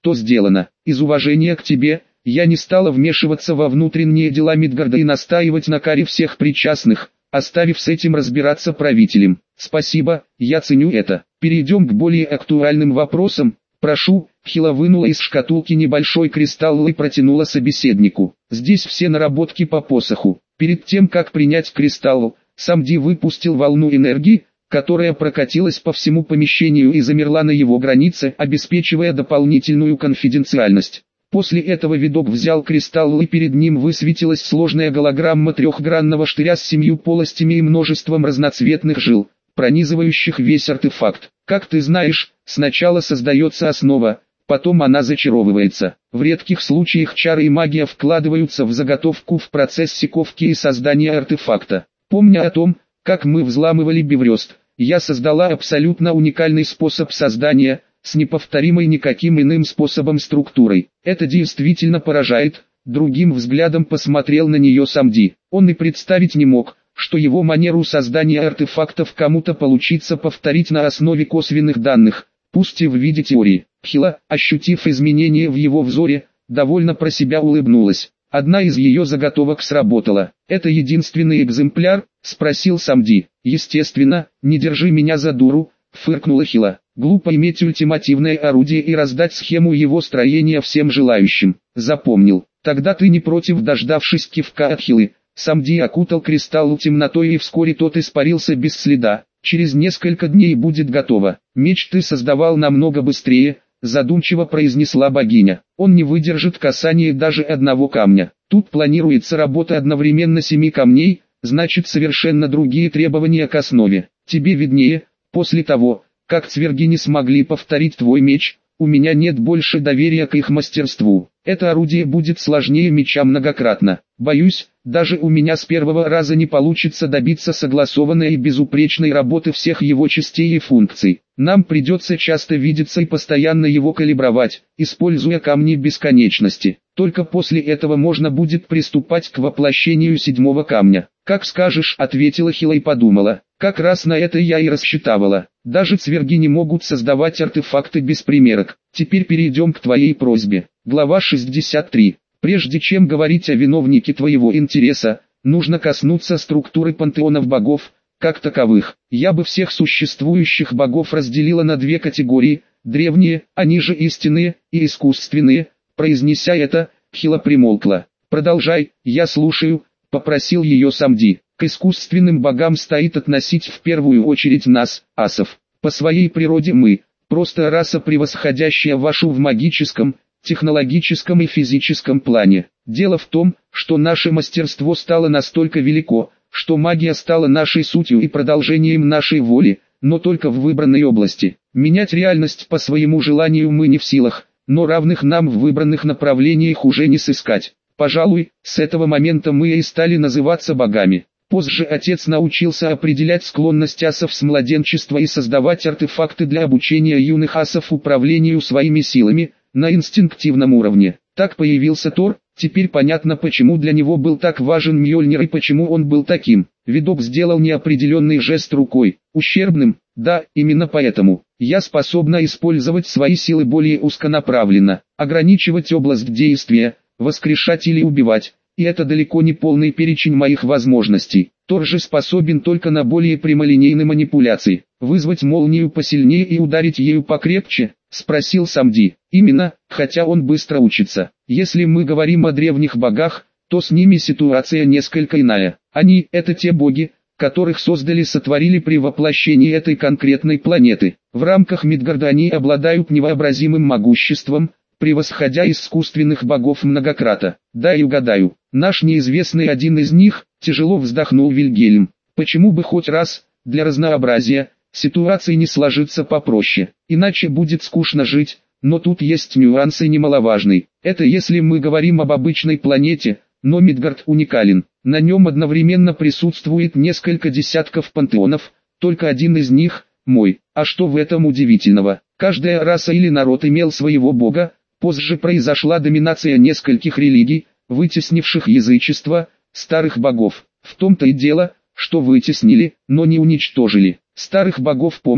то сделано. Из уважения к тебе, я не стала вмешиваться во внутренние дела Мидгарда и настаивать на каре всех причастных, оставив с этим разбираться правителям. Спасибо, я ценю это. Перейдем к более актуальным вопросам. Прошу. Хила вынула из шкатулки небольшой кристалл и протянула собеседнику. Здесь все наработки по посоху. Перед тем как принять кристалл, Самди выпустил волну энергии, которая прокатилась по всему помещению и замерла на его границе, обеспечивая дополнительную конфиденциальность. После этого видок взял кристалл и перед ним высветилась сложная голограмма трехгранного штыря с 7 полостями и множеством разноцветных жил, пронизывающих весь артефакт. Как ты знаешь, сначала создается основа, потом она зачаровывается. В редких случаях чары и магия вкладываются в заготовку в процессе ковки и создания артефакта. Помня о том, как мы взламывали Беврёст, я создала абсолютно уникальный способ создания, с неповторимой никаким иным способом структурой. Это действительно поражает. Другим взглядом посмотрел на нее Самди. Он и представить не мог, что его манеру создания артефактов кому-то получится повторить на основе косвенных данных, пусть и в виде теории. Хила, ощутив изменения в его взоре, довольно про себя улыбнулась. Одна из ее заготовок сработала. «Это единственный экземпляр?» – спросил Самди. «Естественно, не держи меня за дуру», – фыркнула Хила. «Глупо иметь ультимативное орудие и раздать схему его строения всем желающим». «Запомнил. Тогда ты не против?» Дождавшись кивка от Хилы, Самди окутал кристалл темнотой и вскоре тот испарился без следа. «Через несколько дней будет готово. Меч ты создавал намного быстрее», задумчиво произнесла богиня. «Он не выдержит касания даже одного камня. Тут планируется работа одновременно 7 камней, значит совершенно другие требования к основе. Тебе виднее. После того, как цверги не смогли повторить твой меч, у меня нет больше доверия к их мастерству. Это орудие будет сложнее меча многократно. Боюсь, даже у меня с первого раза не получится добиться согласованной и безупречной работы всех его частей и функций. Нам придется часто видеться и постоянно его калибровать, используя камни бесконечности. Только после этого можно будет приступать к воплощению 7-го камня». «Как скажешь», — ответила Хила и подумала. «Как раз на это я и рассчитывала. Даже цверги не могут создавать артефакты без примерок. Теперь перейдем к твоей просьбе». Глава 63. Прежде чем говорить о виновнике твоего интереса, нужно коснуться структуры пантеонов богов, как таковых. Я бы всех существующих богов разделила на 2 категории: древние, они же истинные, и искусственные. Произнеся это, Хила примолкла. «Продолжай, я слушаю», — попросил ее Самди. «К искусственным богам стоит относить в первую очередь нас, асов. По своей природе мы — просто раса, превосходящая вашу в магическом, технологическом и физическом плане. Дело в том, что наше мастерство стало настолько велико, что магия стала нашей сутью и продолжением нашей воли, но только в выбранной области. Менять реальность по своему желанию мы не в силах, но равных нам в выбранных направлениях уже не сыскать. Пожалуй, с этого момента мы и стали называться богами». Позже отец научился определять склонность асов с младенчества и создавать артефакты для обучения юных асов управлению своими силами, на инстинктивном уровне. Так появился Тор. Теперь понятно, почему для него был так важен Мьёльнир и почему он был таким. Видок сделал неопределенный жест рукой. «Ущербным? Да, именно поэтому. Я способна использовать свои силы более узконаправленно, ограничивать область действия, воскрешать или убивать. И это далеко не полный перечень моих возможностей. Тор же способен только на более прямолинейные манипуляции. Вызвать молнию посильнее и ударить ею покрепче?» — спросил Самди. «Именно, хотя он быстро учится. Если мы говорим о древних богах, то с ними ситуация несколько иная. Они — это те боги, которых сотворили при воплощении этой конкретной планеты. В рамках Мидгарда они обладают невообразимым могуществом, превосходя искусственных богов многократно. Дай угадаю, наш неизвестный один из них», — тяжело вздохнул Вильгельм. «Почему бы хоть раз, для разнообразия, ситуация не сложится попроще, иначе будет скучно жить, но тут есть нюансы немаловажный. Это если мы говорим об обычной планете, но Мидгард уникален. На нем одновременно присутствует несколько десятков пантеонов, только один из них — мой. А что в этом удивительного? Каждая раса или народ имел своего бога. Позже произошла доминация нескольких религий, вытеснивших язычество, старых богов. В том-то и дело, что вытеснили, но не уничтожили. Старых богов помнит,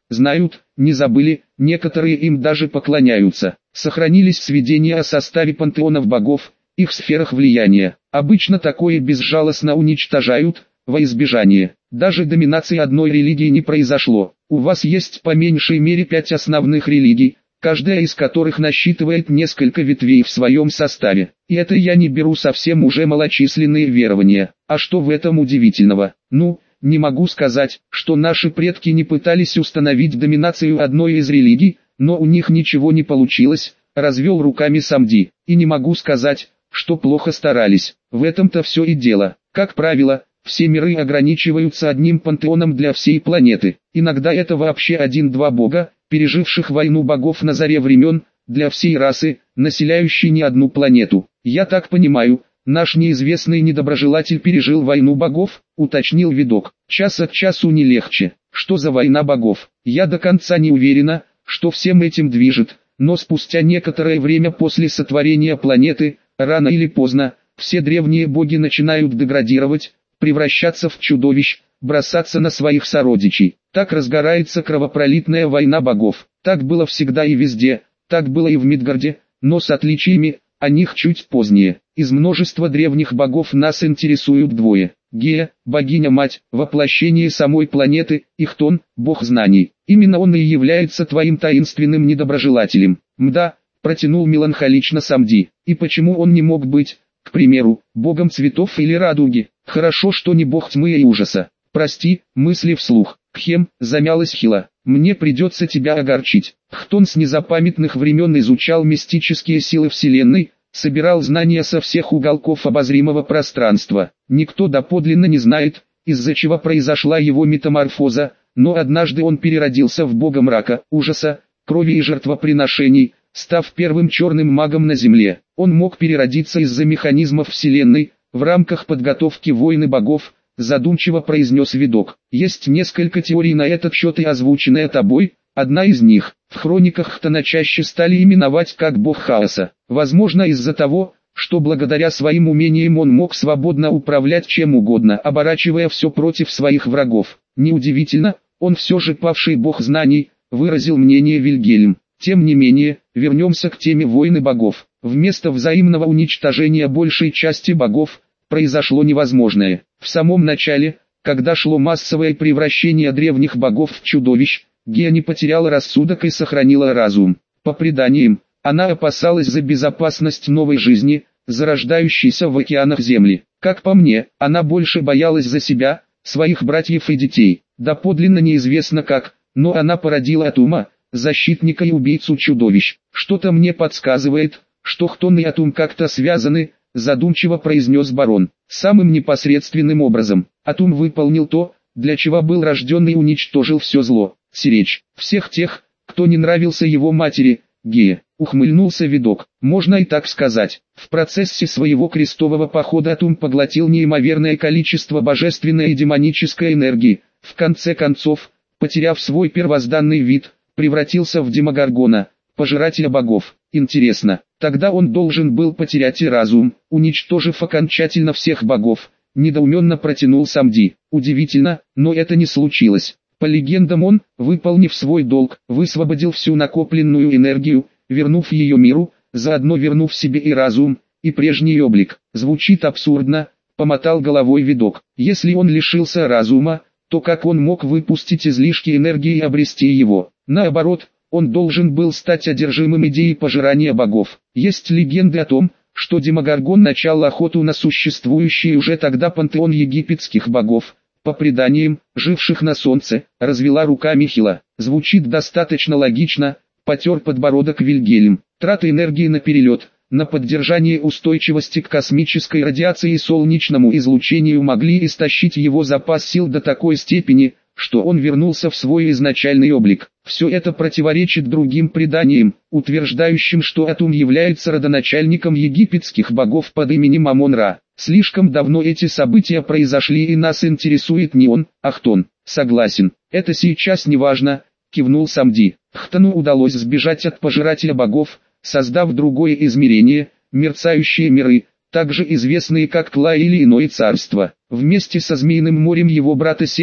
знают, не забыли, некоторые им даже поклоняются. Сохранились сведения о составе пантеонов богов, их сферах влияния. Обычно такое безжалостно уничтожают, во избежание. Даже доминации одной религии не произошло. У вас есть по меньшей мере 5 основных религий, каждая из которых насчитывает несколько ветвей в своем составе. И это я не беру совсем уже малочисленные верования. А что в этом удивительного? Ну, не могу сказать, что наши предки не пытались установить доминацию одной из религий, но у них ничего не получилось, развел руками Самди. И не могу сказать, что плохо старались. В этом-то все и дело. Как правило, все миры ограничиваются одним пантеоном для всей планеты. Иногда это вообще один-два бога, переживших войну богов на заре времен, для всей расы, населяющей не одну планету. Я так понимаю, наш неизвестный недоброжелатель пережил войну богов, уточнил видок. Час от часу не легче. Что за война богов? Я до конца не уверена, что всем этим движет, но спустя некоторое время после сотворения планеты, рано или поздно, все древние боги начинают деградировать, превращаться в чудовищ, бросаться на своих сородичей. Так разгорается кровопролитная война богов. Так было всегда и везде, так было и в Мидгарде, но с отличиями, о них чуть позднее. Из множества древних богов нас интересуют двое. Гея, богиня-мать, воплощение самой планеты, и Хтон, бог знаний. Именно он и является твоим таинственным недоброжелателем. Мда, протянул меланхолично Самди. И почему он не мог быть, к примеру, богом цветов или радуги? Хорошо, что не бог тьмы и ужаса. Прости, мысли вслух. Кхем, замялась Хила. Мне придется тебя огорчить. Хтон с незапамятных времен изучал мистические силы Вселенной, собирал знания со всех уголков обозримого пространства. Никто доподлинно не знает, из-за чего произошла его метаморфоза, но однажды он переродился в бога мрака, ужаса, крови и жертвоприношений, став первым черным магом на Земле. Он мог переродиться из-за механизмов Вселенной, в рамках подготовки войны богов, задумчиво произнес видок. Есть несколько теорий на этот счет и озвученная тобой. Одна из них, в хрониках Хтона чаще стали именовать как бог хаоса. Возможно из-за того, что благодаря своим умениям он мог свободно управлять чем угодно, оборачивая все против своих врагов. Неудивительно, он все же павший бог знаний, выразил мнение Вильгельм. Тем не менее, вернемся к теме войны богов. Вместо взаимного уничтожения большей части богов, произошло невозможное. В самом начале, когда шло массовое превращение древних богов в чудовищ, Гея не потеряла рассудок и сохранила разум. По преданиям, она опасалась за безопасность новой жизни, зарождающейся в океанах Земли. Как по мне, она больше боялась за себя, своих братьев и детей. Доподлинно неизвестно как, но она породила Атума, защитника и убийцу чудовищ. Что-то мне подсказывает, что Хтон и Атум как-то связаны, задумчиво произнес барон. Самым непосредственным образом. Атум выполнил то, для чего был рожден и уничтожил все зло. Сиречь всех тех, кто не нравился его матери, Гея. Ухмыльнулся видок. Можно и так сказать. В процессе своего крестового похода Атум поглотил неимоверное количество божественной и демонической энергии. В конце концов, потеряв свой первозданный вид, превратился в Демогоргона, пожирателя богов. Интересно, тогда он должен был потерять и разум, уничтожив окончательно всех богов. Недоуменно протянул Самди. Удивительно, но это не случилось. По легендам он, выполнив свой долг, высвободил всю накопленную энергию, вернув ее миру, заодно вернув себе и разум, и прежний облик. Звучит абсурдно, помотал головой видок. Если он лишился разума, то как он мог выпустить излишки энергии и обрести его? Наоборот, он должен был стать одержимым идеей пожирания богов. Есть легенды о том, что Демогоргон начал охоту на существующий уже тогда пантеон египетских богов, по преданиям, живших на солнце, развела руками Хила. Звучит достаточно логично, потер подбородок Вильгельм. Траты энергии на перелет, на поддержание устойчивости к космической радиации и солнечному излучению могли истощить его запас сил до такой степени, что он вернулся в свой изначальный облик. Все это противоречит другим преданиям, утверждающим, что Атум является родоначальником египетских богов под именем Амон-Ра. Слишком давно эти события произошли и нас интересует не он, а Хтон. Согласен, это сейчас не важно, кивнул Самди. Хтону удалось сбежать от пожирателя богов, создав другое измерение, мерцающие миры, также известные как Тла или иное царство. Вместе со Змеиным морем его брата Сета,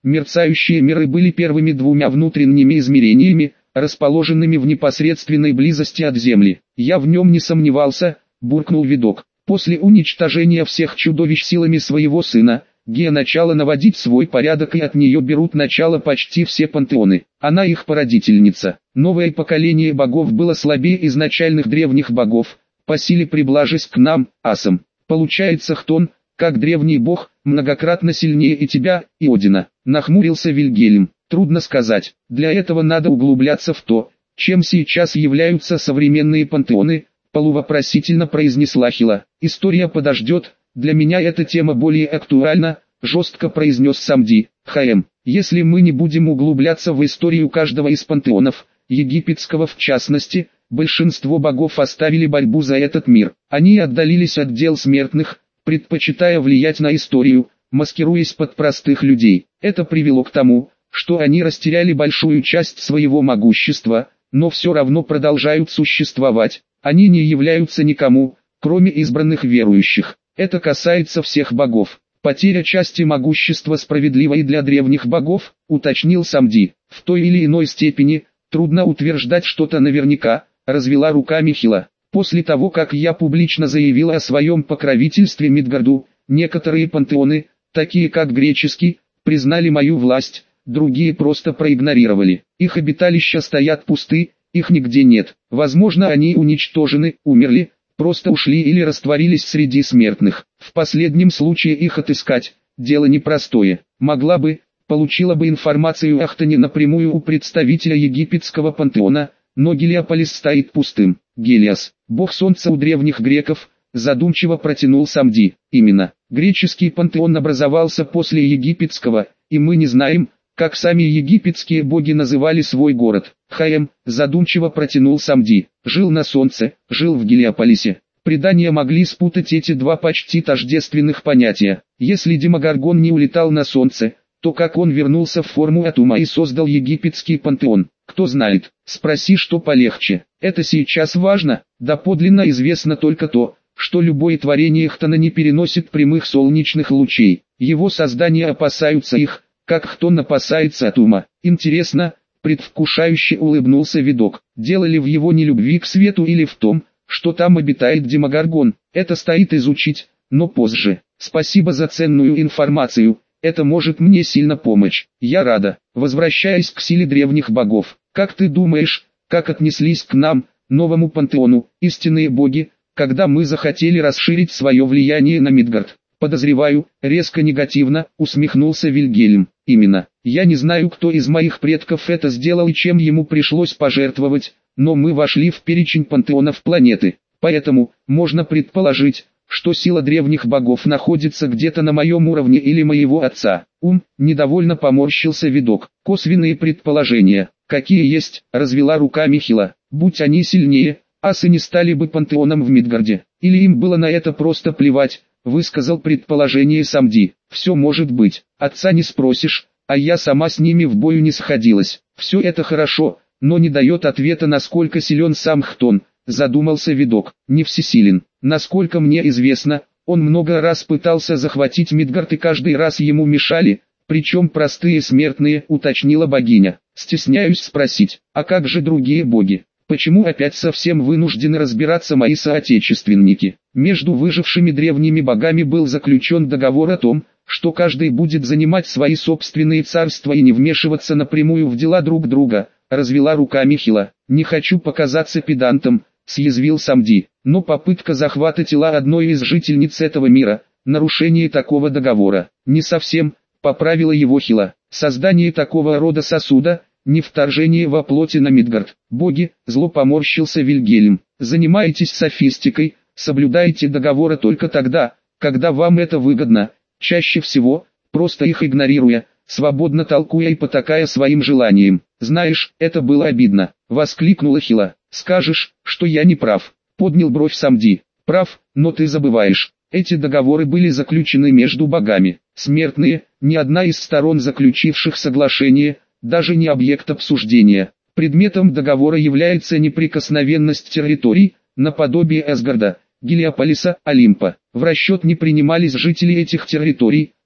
Мерцающие миры были первыми двумя внутренними измерениями, расположенными в непосредственной близости от Земли. Я в нем не сомневался, буркнул видок. После уничтожения всех чудовищ силами своего сына, Гея начала наводить свой порядок, и от нее берут начало почти все пантеоны. Она их породительница. Новое поколение богов было слабее изначальных древних богов, по силе приближаясь к нам, асам. Получается, Хтон, как древний бог, многократно сильнее и тебя, и Одина. Нахмурился Вильгельм. Трудно сказать. Для этого надо углубляться в то, чем сейчас являются современные пантеоны, полувопросительно произнесла Хила. История подождет, для меня эта тема более актуальна, жестко произнес Самди. Если мы не будем углубляться в историю каждого из пантеонов, египетского в частности, большинство богов оставили борьбу за этот мир. Они отдалились от дел смертных, предпочитая влиять на историю, маскируясь под простых людей. Это привело к тому, что они растеряли большую часть своего могущества, но все равно продолжают существовать. Они не являются никому, кроме избранных верующих. Это касается всех богов. Потеря части могущества справедлива и для древних богов, уточнил Самди. В той или иной степени, трудно утверждать что-то наверняка, развела руками Хила. После того, как я публично заявила о своем покровительстве Мидгарду, некоторые пантеоны, такие как греческий, признали мою власть, другие просто проигнорировали. Их обиталища стоят пусты, их нигде нет. Возможно, они уничтожены, умерли, просто ушли или растворились среди смертных. В последнем случае их отыскать – дело непростое. Могла бы, получила бы информацию о Хтоне напрямую у представителя египетского пантеона, но Гелиополис стоит пустым. Гелиос, бог солнца у древних греков, задумчиво протянул Самди. Именно, греческий пантеон образовался после египетского, и мы не знаем, как сами египетские боги называли свой город. Задумчиво протянул Самди. Жил на солнце, жил в Гелиополисе. Предания могли спутать эти два почти тождественных понятия. Если Демогоргон не улетал на солнце, то как он вернулся в форму Атума и создал египетский пантеон? Кто знает, спроси, что полегче. Это сейчас важно, доподлинно известно только то, что любое творение Хтона не переносит прямых солнечных лучей. Его создания опасаются их, как Хтон опасается Атума. Интересно, предвкушающе улыбнулся видок. Дело ли в его нелюбви к свету или в том, что там обитает Демогоргон? Это стоит изучить, но позже. Спасибо за ценную информацию, это может мне сильно помочь. Я рада. Возвращаясь к силе древних богов, как ты думаешь, как отнеслись к нам, новому пантеону, истинные боги, когда мы захотели расширить свое влияние на Мидгард? Подозреваю, резко негативно, усмехнулся Вильгельм. Именно. Я не знаю, кто из моих предков это сделал и чем ему пришлось пожертвовать, но мы вошли в перечень пантеонов планеты. Поэтому, можно предположить, что сила древних богов находится где-то на моем уровне или моего отца. Недовольно поморщился видок. Косвенные предположения, какие есть, развела руками Хила. Будь они сильнее, асы не стали бы пантеоном в Мидгарде. Или им было на это просто плевать, высказал предположение Самди. Все может быть, отца не спросишь, а я сама с ними в бою не сходилась. Все это хорошо, но не дает ответа, насколько силен сам Хтон, задумался видок. Не всесилен. Насколько мне известно, он много раз пытался захватить Мидгард и каждый раз ему мешали, причем простые смертные, уточнила богиня. Стесняюсь спросить, а как же другие боги? Почему опять совсем вынуждены разбираться мои соотечественники? Между выжившими древними богами был заключен договор о том, что каждый будет занимать свои собственные царства и не вмешиваться напрямую в дела друг друга, развела руками Хила. Не хочу показаться педантом, съязвил Самди, но попытка захвата тела одной из жительниц этого мира, нарушение такого договора, не совсем, поправила его Хила. Создание такого рода сосуда, не вторжение во плоти на Мидгард. Боги, зло поморщился Вильгельм, занимаетесь софистикой, соблюдаете договоры только тогда, когда вам это выгодно, чаще всего, просто их игнорируя, свободно толкуя и потакая своим желаниям. Знаешь, это было обидно, воскликнула Хила. Скажешь, что я не прав, поднял бровь Самди. Прав, но ты забываешь, эти договоры были заключены между богами. Смертные, ни одна из сторон, заключивших соглашение, даже не объект обсуждения. Предметом договора является неприкосновенность территорий, наподобие Асгарда, Гелиополиса, Олимпа. В расчет не принимались жители этих территорий,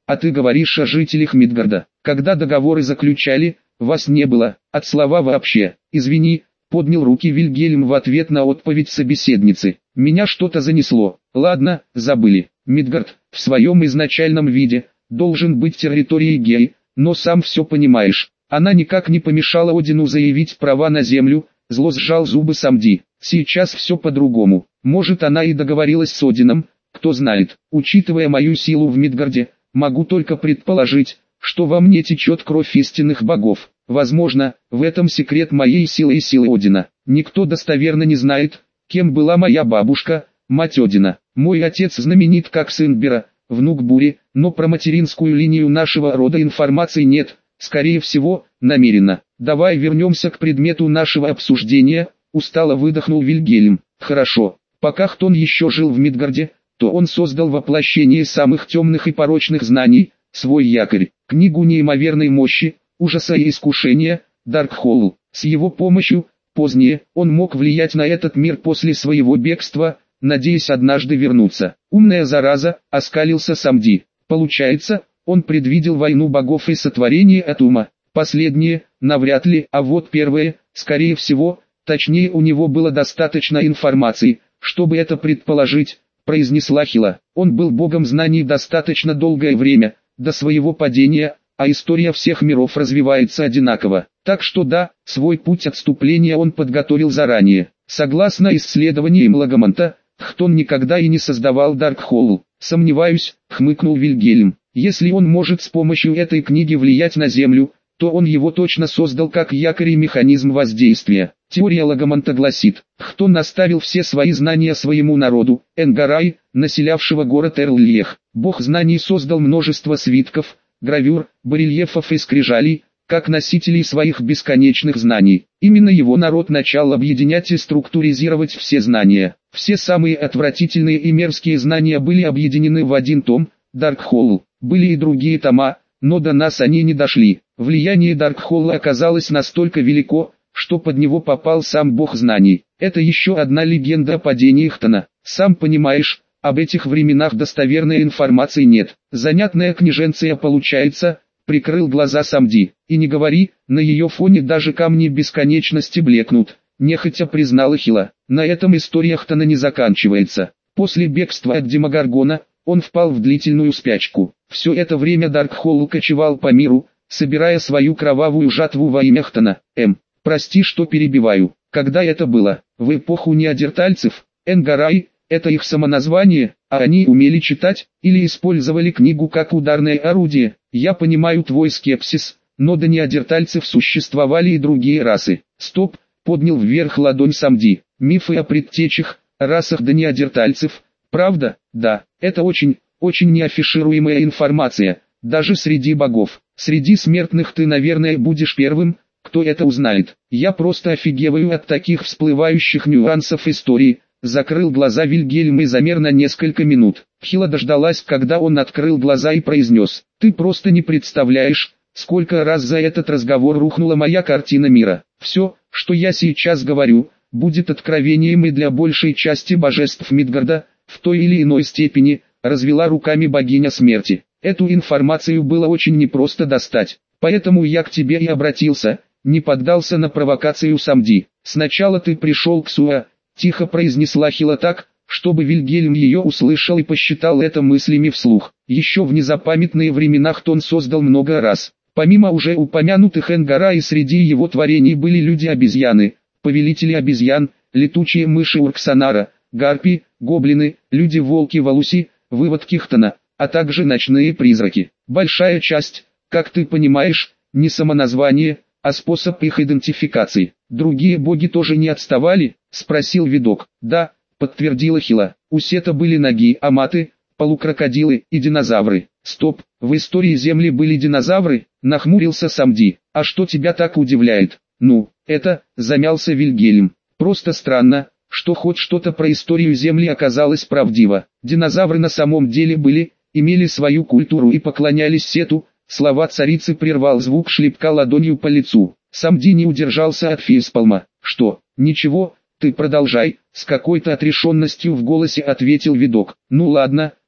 а ты говоришь о жителях Мидгарда. Когда договоры заключали, вас не было, от слова вообще. Извини, поднял руки Вильгельм в ответ на отповедь собеседницы. Меня что-то занесло. Ладно, забыли. Мидгард, в своем изначальном виде, должен быть территорией Геи, но сам все понимаешь. Она никак не помешала Одину заявить права на землю, зло сжал зубы Самди. Сейчас все по-другому. Может, она и договорилась с Одином, кто знает. Учитывая мою силу в Мидгарде, могу только предположить, что во мне течет кровь истинных богов. Возможно, в этом секрет моей силы и силы Одина. Никто достоверно не знает, кем была моя бабушка, мать Одина. Мой отец знаменит как сын Бера, внук Бури, но про материнскую линию нашего рода информации нет, скорее всего, намеренно. Давай вернемся к предмету нашего обсуждения, устало выдохнул Вильгельм. Хорошо, пока Хтон еще жил в Мидгарде, то он создал воплощение самых темных и порочных знаний, свой якорь, книгу неимоверной мощи, ужаса и искушения, Даркхолл. С его помощью, позднее, он мог влиять на этот мир после своего бегства, надеясь однажды вернуться. Умная зараза, оскалился Самди. Получается, он предвидел войну богов и сотворение Атума. Последнее, навряд ли, а вот первое, скорее всего, точнее у него было достаточно информации, чтобы это предположить, произнесла Хила. Он был богом знаний достаточно долгое время, до своего падения, а история всех миров развивается одинаково. Так что да, свой путь отступления он подготовил заранее. Согласно исследованиям Лагоманта, Хтон никогда и не создавал Даркхолл. Сомневаюсь, хмыкнул Вильгельм. Если он может с помощью этой книги влиять на Землю, то он его точно создал как якорь и механизм воздействия. Теория Лагоманта гласит, Хтон оставил все свои знания своему народу, Энгарай, населявшего город Эрльех. Бог знаний создал множество свитков, гравюр, барельефов и скрижалей, как носителей своих бесконечных знаний. Именно его народ начал объединять и структуризировать все знания. Все самые отвратительные и мерзкие знания были объединены в один том, Даркхолл. Были и другие тома, но до нас они не дошли. Влияние Даркхолла оказалось настолько велико, что под него попал сам бог знаний. Это еще одна легенда о падении Хтона. Сам понимаешь, об этих временах достоверной информации нет. Занятная книженция получается, прикрыл глаза Самди. И не говори, на ее фоне даже камни бесконечности блекнут, нехотя признала Хила. На этом история Хтона не заканчивается. После бегства от Демогоргона, он впал в длительную спячку. Все это время Даркхолл кочевал по миру, собирая свою кровавую жатву во имя Хтона. Прости, что перебиваю. Когда это было? В эпоху неандертальцев? Энгарай, это их самоназвание, а они умели читать, или использовали книгу как ударное орудие. Я понимаю твой скепсис, но до неандертальцев существовали и другие расы. Стоп, поднял вверх ладонь Самди. Мифы о предтечах, расах до неандертальцев. Правда? Да, это очень неафишируемая информация, даже среди богов. Среди смертных ты, наверное, будешь первым, кто это узнает. Я просто офигеваю от таких всплывающих нюансов истории. Закрыл глаза Вильгельм и замер на несколько минут. Хила дождалась, когда он открыл глаза и произнес: «Ты просто не представляешь, сколько раз за этот разговор рухнула моя картина мира. Все, что я сейчас говорю, будет откровением и для большей части божеств Мидгарда, в той или иной степени», развела руками богиня смерти. «Эту информацию было очень непросто достать, поэтому я к тебе и обратился», не поддался на провокацию Самди. «Сначала ты пришел к Суа», тихо произнесла Хила так, чтобы Вильгельм ее услышал и посчитал это мыслями вслух. Еще в незапамятные времена Хтон создал много рас. Помимо уже упомянутых Энгара и среди его творений были люди-обезьяны, повелители обезьян, летучие мыши Урксанара, гарпи, гоблины, люди-волки Валуси, выводки Хтона, а также ночные призраки. Большая часть, как ты понимаешь, не самоназвание, а способ их идентификации. Другие боги тоже не отставали? Спросил видок. Да, подтвердила Хила. У Сета были ноги, аматы, полукрокодилы и динозавры. Стоп, в истории Земли были динозавры? Нахмурился Самди. А что тебя так удивляет? Ну, это, замялся Вильгельм. Просто странно, что хоть что-то про историю Земли оказалось правдиво. Динозавры на самом деле были, имели свою культуру и поклонялись Сету. Слова царицы прервал звук шлепка ладонью по лицу. Самди не удержался от фейспалма. Что? Ничего, ты продолжай, с какой-то отрешенностью в голосе ответил видок. Ну ладно,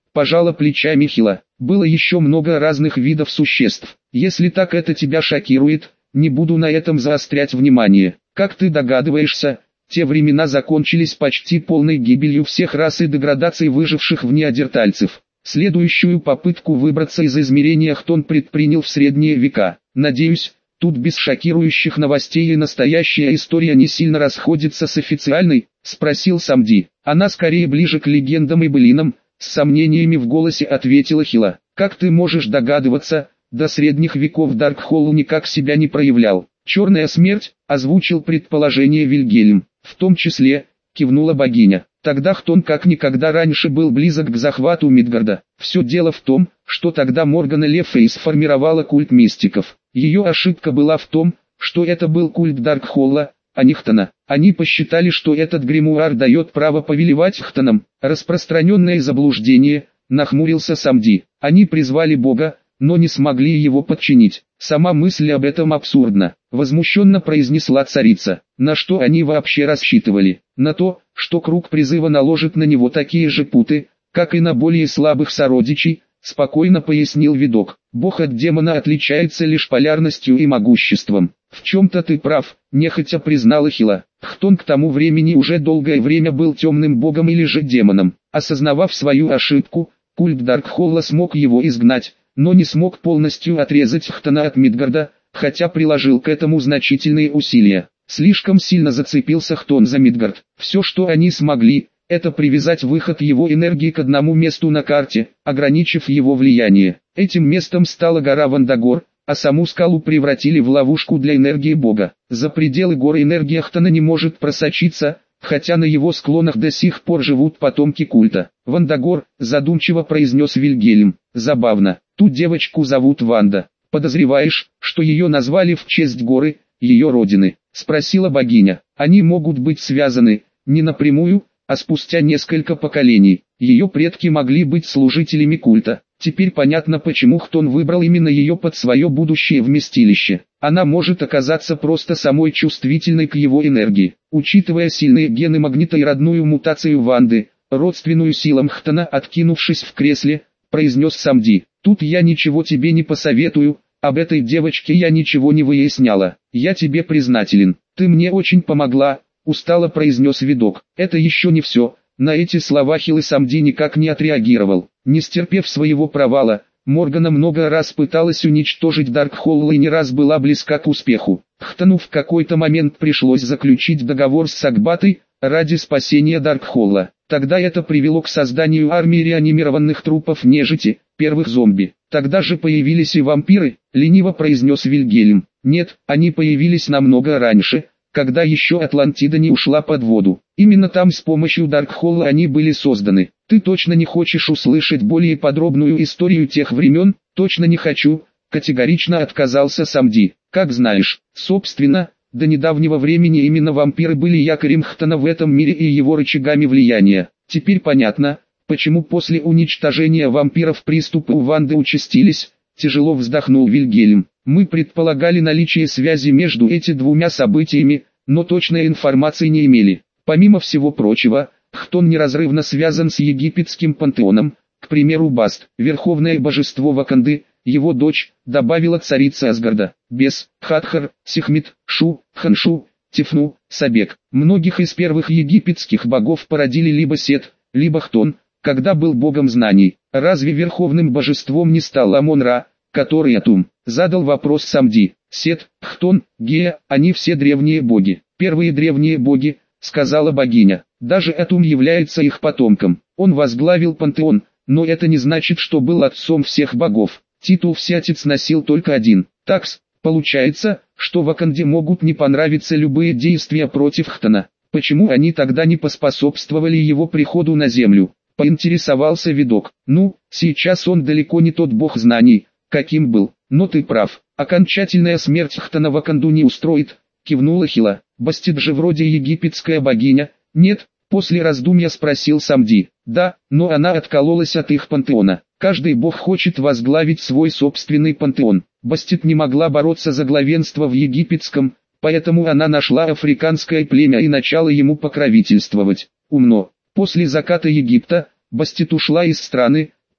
пожала плечами Хила. Было еще много разных видов существ. Если так это тебя шокирует, не буду на этом заострять внимание. Как ты догадываешься, те времена закончились почти полной гибелью всех рас и деградацией выживших в неандертальцев. Следующую попытку выбраться из измерения Хтон предпринял в средние века. Надеюсь, тут без шокирующих новостей и настоящая история не сильно расходится с официальной, спросил Самди. Она скорее ближе к легендам и былинам, с сомнениями в голосе ответила Хила. Как ты можешь догадываться, до средних веков Даркхолл никак себя не проявлял. Черная смерть, озвучил предположение Вильгельм. В том числе, кивнула богиня. Тогда Хтон как никогда раньше был близок к захвату Мидгарда. Все дело в том, что тогда Моргана Le Fay сформировала культ мистиков. Ее ошибка была в том, что это был культ Даркхолла, а не Хтона. Они посчитали, что этот гримуар дает право повелевать Хтоном. Распространенное заблуждение, нахмурился Самди. Они призвали Бога, но не смогли его подчинить. Сама мысль об этом абсурдна, возмущенно произнесла царица. На что они вообще рассчитывали? На то, что круг призыва наложит на него такие же путы, как и на более слабых сородичей, спокойно пояснил видок. Бог от демона отличается лишь полярностью и могуществом. В чем-то ты прав, нехотя признала Хила. Хтон к тому времени уже долгое время был темным богом или же демоном. Осознавав свою ошибку, культ Даркхолла смог его изгнать, но не смог полностью отрезать Хтона от Мидгарда, хотя приложил к этому значительные усилия. Слишком сильно зацепился Хтон за Мидгард. Все, что они смогли, это привязать выход его энергии к одному месту на карте, ограничив его влияние. Этим местом стала гора Вандагор, а саму скалу превратили в ловушку для энергии бога. За пределы горы энергия Хтона не может просочиться, хотя на его склонах до сих пор живут потомки культа. Вандагор, задумчиво произнес Вильгельм. Забавно, ту девочку зовут Ванда. Подозреваешь, что ее назвали в честь горы, ее родины? Спросила богиня. Они могут быть связаны, не напрямую, а спустя несколько поколений. Ее предки могли быть служителями культа. Теперь понятно, почему Хтон выбрал именно ее под свое будущее вместилище. Она может оказаться просто самой чувствительной к его энергии. Учитывая сильные гены магнита и родную мутацию Ванды, родственную силам Хтона, откинувшись в кресле, произнес Самди. Тут я ничего тебе не посоветую, об этой девочке я ничего не выясняла. Я тебе признателен. Ты мне очень помогла, устало произнес видок. Это еще не все. На эти слова Хилы Самди никак не отреагировал. Не стерпев своего провала, Моргана много раз пыталась уничтожить Даркхолла и не раз была близка к успеху. Хтону в какой-то момент пришлось заключить договор с Сагбатой, ради спасения Даркхолла. Тогда это привело к созданию армии реанимированных трупов нежити, первых зомби. Тогда же появились и вампиры, лениво произнес Вильгельм. Нет, они появились намного раньше, когда еще Атлантида не ушла под воду. Именно там с помощью Даркхолла они были созданы. Ты точно не хочешь услышать более подробную историю тех времен? Точно не хочу, категорично отказался Самди. Как знаешь, собственно, до недавнего времени именно вампиры были якорем Хтона в этом мире и его рычагами влияния. Теперь понятно, почему после уничтожения вампиров приступы у Ванды участились, тяжело вздохнул Вильгельм. Мы предполагали наличие связи между этими двумя событиями, но точной информации не имели. Помимо всего прочего, Хтон неразрывно связан с египетским пантеоном, к примеру Баст, верховное божество Ваканды, его дочь, добавила царица Асгарда, Бес, Хатхар, Сехмет, Шу, Ханшу, Тифну, Сабек. Многих из первых египетских богов породили либо Сет, либо Хтон, когда был богом знаний. Разве верховным божеством не стал Амон-Ра, который Атум? Задал вопрос Самди. Сет, Хтон, Геа, они все древние боги. Первые древние боги, сказала богиня. Даже Атум является их потомком. Он возглавил пантеон, но это не значит, что был отцом всех богов. Титул всеотец носил только один. Такс, получается, что Ваканде могут не понравиться любые действия против Хтона. Почему они тогда не поспособствовали его приходу на землю? Поинтересовался видок. Ну, сейчас он далеко не тот бог знаний, каким был. Но ты прав. Окончательная смерть Хтона Ваканду не устроит, кивнула Хила. Бастет же вроде египетская богиня. Нет, после раздумья спросил Самди. Да, но она откололась от их пантеона. Каждый бог хочет возглавить свой собственный пантеон. Бастет не могла бороться за главенство в египетском, поэтому она нашла африканское племя и начала ему покровительствовать. Умно. После заката Египта, Бастет ушла из страны,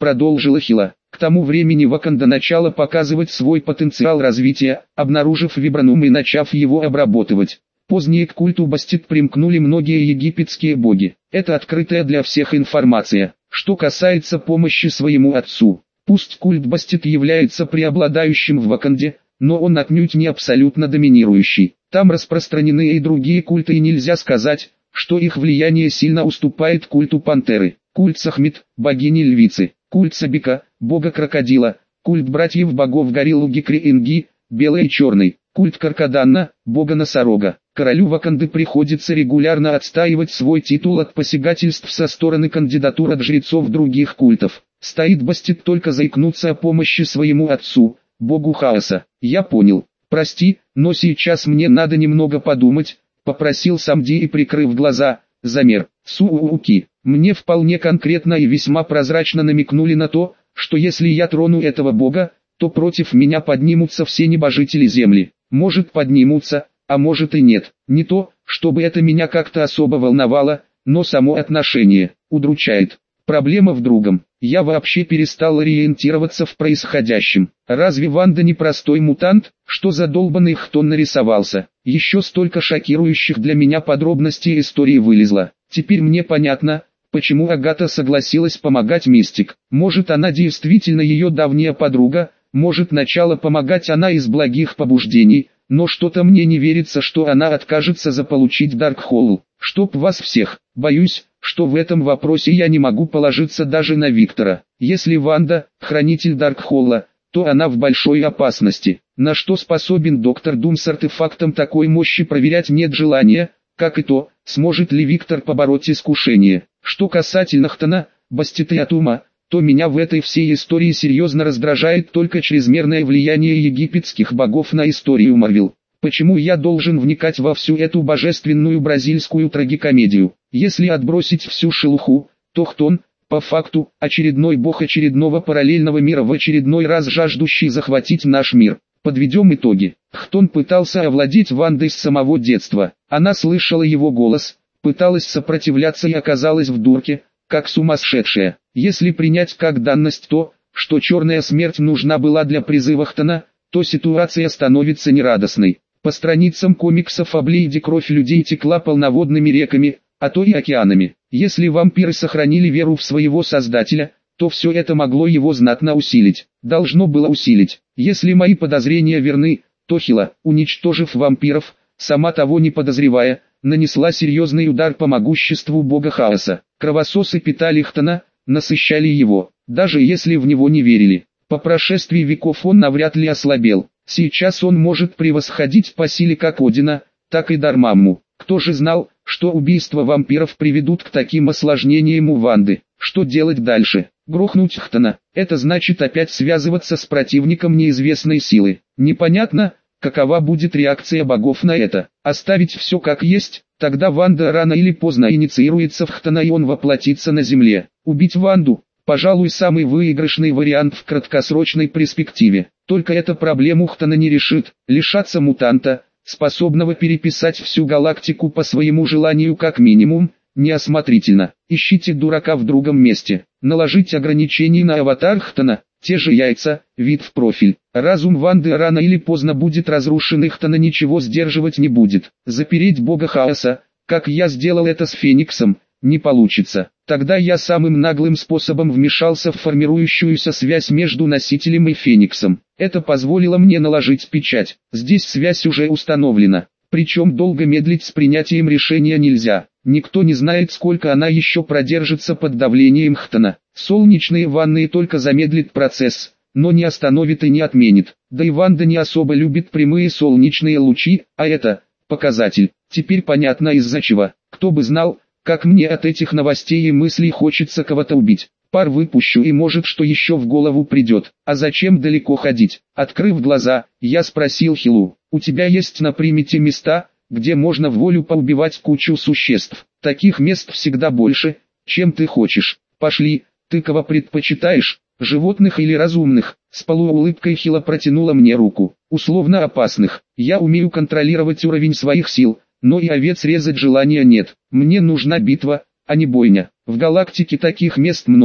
продолжила Хила. К тому времени Ваканда начала показывать свой потенциал развития, обнаружив вибранум и начав его обрабатывать. Позднее к культу Бастет примкнули многие египетские боги. Это открытая для всех информация. Что касается помощи своему отцу, пусть культ Бастет является преобладающим в Ваканде, но он отнюдь не абсолютно доминирующий. Там распространены и другие культы, и нельзя сказать, что их влияние сильно уступает культу пантеры. Культ Сахмет, богини-львицы, культ Сабика, бога-крокодила, культ братьев-богов Гориллу Гикри-Инги, белый и черный, культ Каркаданна, бога-носорога. Королю Ваканды приходится регулярно отстаивать свой титул от посягательств со стороны кандидатур от жрецов других культов. Стоит Бастет только заикнуться о помощи своему отцу, богу хаоса. Я понял. Прости, но сейчас мне надо немного подумать, попросил Самди и, прикрыв глаза, замер. Сууки, мне вполне конкретно и весьма прозрачно намекнули на то, что если я трону этого бога, то против меня поднимутся все небожители земли. Может поднимутся, а может и нет. Не то, чтобы это меня как-то особо волновало, но само отношение удручает. Проблема в другом. Я вообще перестал ориентироваться в происходящем. Разве Ванда не простой мутант? Что за долбанный хтон нарисовался? Еще столько шокирующих для меня подробностей истории вылезло. Теперь мне понятно, почему Агата согласилась помогать Мистик. Может, она действительно ее давняя подруга, может, начала помогать она из благих побуждений, но что-то мне не верится, что она откажется заполучить Даркхолл. Чтоб вас всех, боюсь, что в этом вопросе я не могу положиться даже на Виктора. Если Ванда – хранитель Даркхолла, то она в большой опасности. На что способен доктор Дум с артефактом такой мощи, проверять нет желания, как и то, сможет ли Виктор побороть искушение. Что касательно Хтона, Бастета и Атума, то меня в этой всей истории серьезно раздражает только чрезмерное влияние египетских богов на историю Марвел. Почему я должен вникать во всю эту божественную бразильскую трагикомедию? Если отбросить всю шелуху, то Хтон, по факту, очередной бог очередного параллельного мира, в очередной раз жаждущий захватить наш мир. Подведем итоги. Хтон пытался овладеть Вандой с самого детства. Она слышала его голос, пыталась сопротивляться и оказалась в дурке, как сумасшедшая. Если принять как данность то, что черная смерть нужна была для призыва Хтона, то ситуация становится нерадостной. По страницам комиксов о Блейде кровь людей текла полноводными реками, а то и океанами. Если вампиры сохранили веру в своего создателя, то все это могло его знатно усилить. Должно было усилить. Если мои подозрения верны, то Хила, уничтожив вампиров, сама того не подозревая, нанесла серьезный удар по могуществу бога хаоса. Кровососы питали Хтона, насыщали его, даже если в него не верили. По прошествии веков он навряд ли ослабел. Сейчас он может превосходить по силе как Одина, так и Дармамму. Кто же знал, что убийства вампиров приведут к таким осложнениям у Ванды? Что делать дальше? Грохнуть Хтона. Это значит опять связываться с противником неизвестной силы. Непонятно, какова будет реакция богов на это. Оставить все как есть, тогда Ванда рано или поздно инициируется в Хтона и он воплотится на земле. Убить Ванду? Пожалуй, самый выигрышный вариант в краткосрочной перспективе. Только эта проблему Хтона не решит. Лишаться мутанта, способного переписать всю галактику по своему желанию как минимум, неосмотрительно. Ищите дурака в другом месте. Наложить ограничения на аватар Хтона, те же яйца, вид в профиль. Разум Ванды рано или поздно будет разрушен, и Хтона ничего сдерживать не будет. Запереть бога хаоса, как я сделал это с Фениксом, не получится. Тогда я самым наглым способом вмешался в формирующуюся связь между носителем и Фениксом. Это позволило мне наложить печать. Здесь связь уже установлена. Причем долго медлить с принятием решения нельзя. Никто не знает, сколько она еще продержится под давлением Хтона. Солнечные ванны только замедлит процесс, но не остановит и не отменит. Да и Ванда не особо любит прямые солнечные лучи, а это показатель. Теперь понятно из-за чего. Кто бы знал, как мне от этих новостей и мыслей хочется кого-то убить. Пар выпущу и может что еще в голову придет. А зачем далеко ходить? Открыв глаза, я спросил Хилу: у тебя есть на примете места, где можно в волю поубивать кучу существ? Таких мест всегда больше, чем ты хочешь. Пошли, ты кого предпочитаешь, животных или разумных? С полуулыбкой Хила протянула мне руку. Условно опасных. Я умею контролировать уровень своих сил, но и овец резать желания нет. Мне нужна битва, а не бойня. В галактике таких мест много,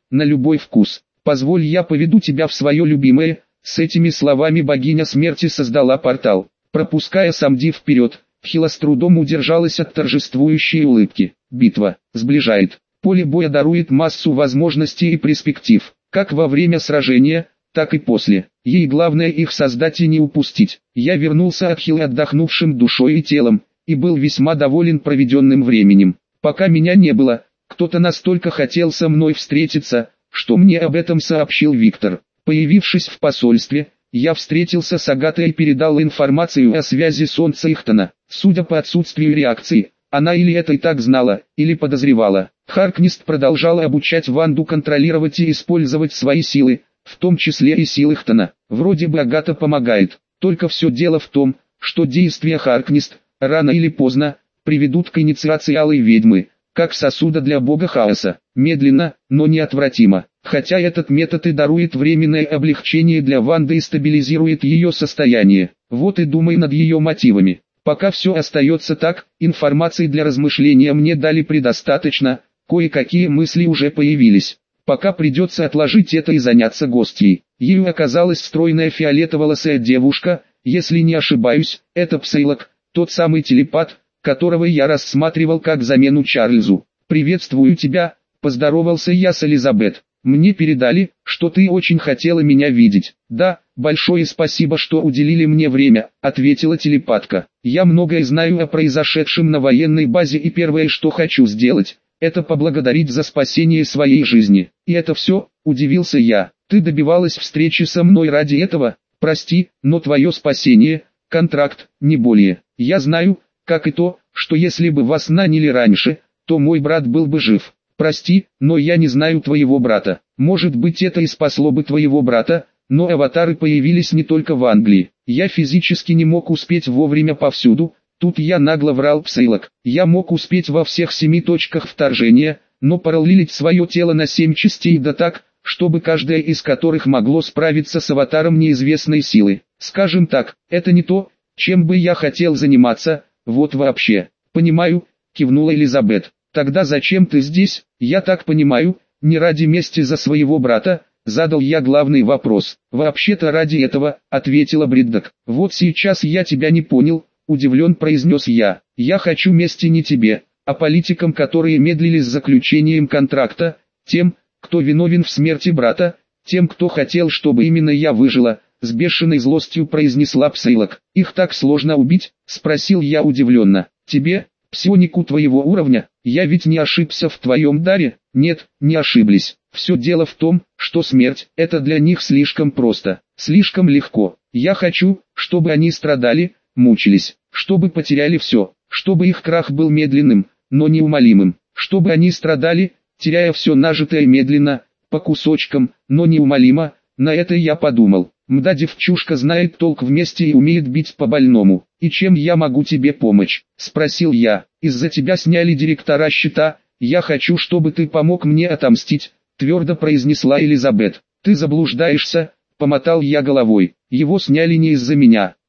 на любой вкус. Позволь, я поведу тебя в свое любимое». С этими словами богиня смерти создала портал. Пропуская Самди вперед, Хила с трудом удержалась от торжествующей улыбки. Битва сближает. Поле боя дарует массу возможностей и перспектив, как во время сражения, так и после. Ей главное их создать и не упустить. Я вернулся от Хилы отдохнувшим душой и телом, и был весьма доволен проведенным временем. Пока меня не было, кто-то настолько хотел со мной встретиться, что мне об этом сообщил Виктор. Появившись в посольстве, я встретился с Агатой и передал информацию о связи Солнца Ихтона. Судя по отсутствию реакции, она или это и так знала, или подозревала. Харкнист продолжала обучать Ванду контролировать и использовать свои силы, в том числе и силы Ихтона. Вроде бы Агата помогает, только все дело в том, что действия Харкнист, рано или поздно, приведут к инициации Алой Ведьмы, как сосуда для бога хаоса, медленно, но неотвратимо. Хотя этот метод и дарует временное облегчение для Ванды и стабилизирует ее состояние. Вот и думай над ее мотивами. Пока все остается так, информации для размышления мне дали предостаточно, кое-какие мысли уже появились. Пока придется отложить это и заняться гостьей. Ею оказалась стройная фиолетово-волосая девушка, если не ошибаюсь, это Псейлок, тот самый телепат, которого я рассматривал как замену Чарльзу. «Приветствую тебя», — поздоровался я с Элизабет. «Мне передали, что ты очень хотела меня видеть». «Да, большое спасибо, что уделили мне время», — ответила телепатка. «Я многое знаю о произошедшем на военной базе и первое, что хочу сделать, это поблагодарить за спасение своей жизни». «И это все?» — удивился я. «Ты добивалась встречи со мной ради этого? Прости, но твое спасение — контракт, не более. Я знаю, как и то, что если бы вас наняли раньше, то мой брат был бы жив. Прости, но я не знаю твоего брата. Может быть, это и спасло бы твоего брата, но аватары появились не только в Англии. Я физически не мог успеть вовремя повсюду». Тут я нагло врал Псейлок. Я мог успеть во всех 7 точках вторжения, но параллелить свое тело на 7 частей да так, чтобы каждая из которых могло справиться с аватаром неизвестной силы. Скажем так, это не то, чем бы я хотел заниматься, вот вообще. «Понимаю», — кивнула Элизабет. «Тогда зачем ты здесь?» «Я так понимаю, не ради мести за своего брата», — задал я главный вопрос. «Вообще-то ради этого», — ответила Бриддок. «Вот сейчас я тебя не понял», — удивлен произнес я. «Я хочу мести не тебе, а политикам, которые медлили с заключением контракта, тем, кто виновен в смерти брата, тем, кто хотел, чтобы именно я выжила», — с бешеной злостью произнесла Псейлок. «Их так сложно убить?» — спросил я удивленно. «Тебе, псионику твоего уровня, я ведь не ошибся в твоем даре?» «Нет, не ошиблись. Все дело в том, что смерть — это для них слишком просто, слишком легко. Я хочу, чтобы они страдали, мучились, чтобы потеряли все, чтобы их крах был медленным, но неумолимым, чтобы они страдали, теряя все нажитое медленно, по кусочкам, но неумолимо». На это я подумал. Мда девчушка знает толк в мести и умеет бить по больному. «И чем я могу тебе помочь?» — спросил я. «Из-за тебя сняли директора счета, я хочу, чтобы ты помог мне отомстить», — твердо произнесла Элизабет. «Ты заблуждаешься», — помотал я головой. «Его сняли не из-за меня.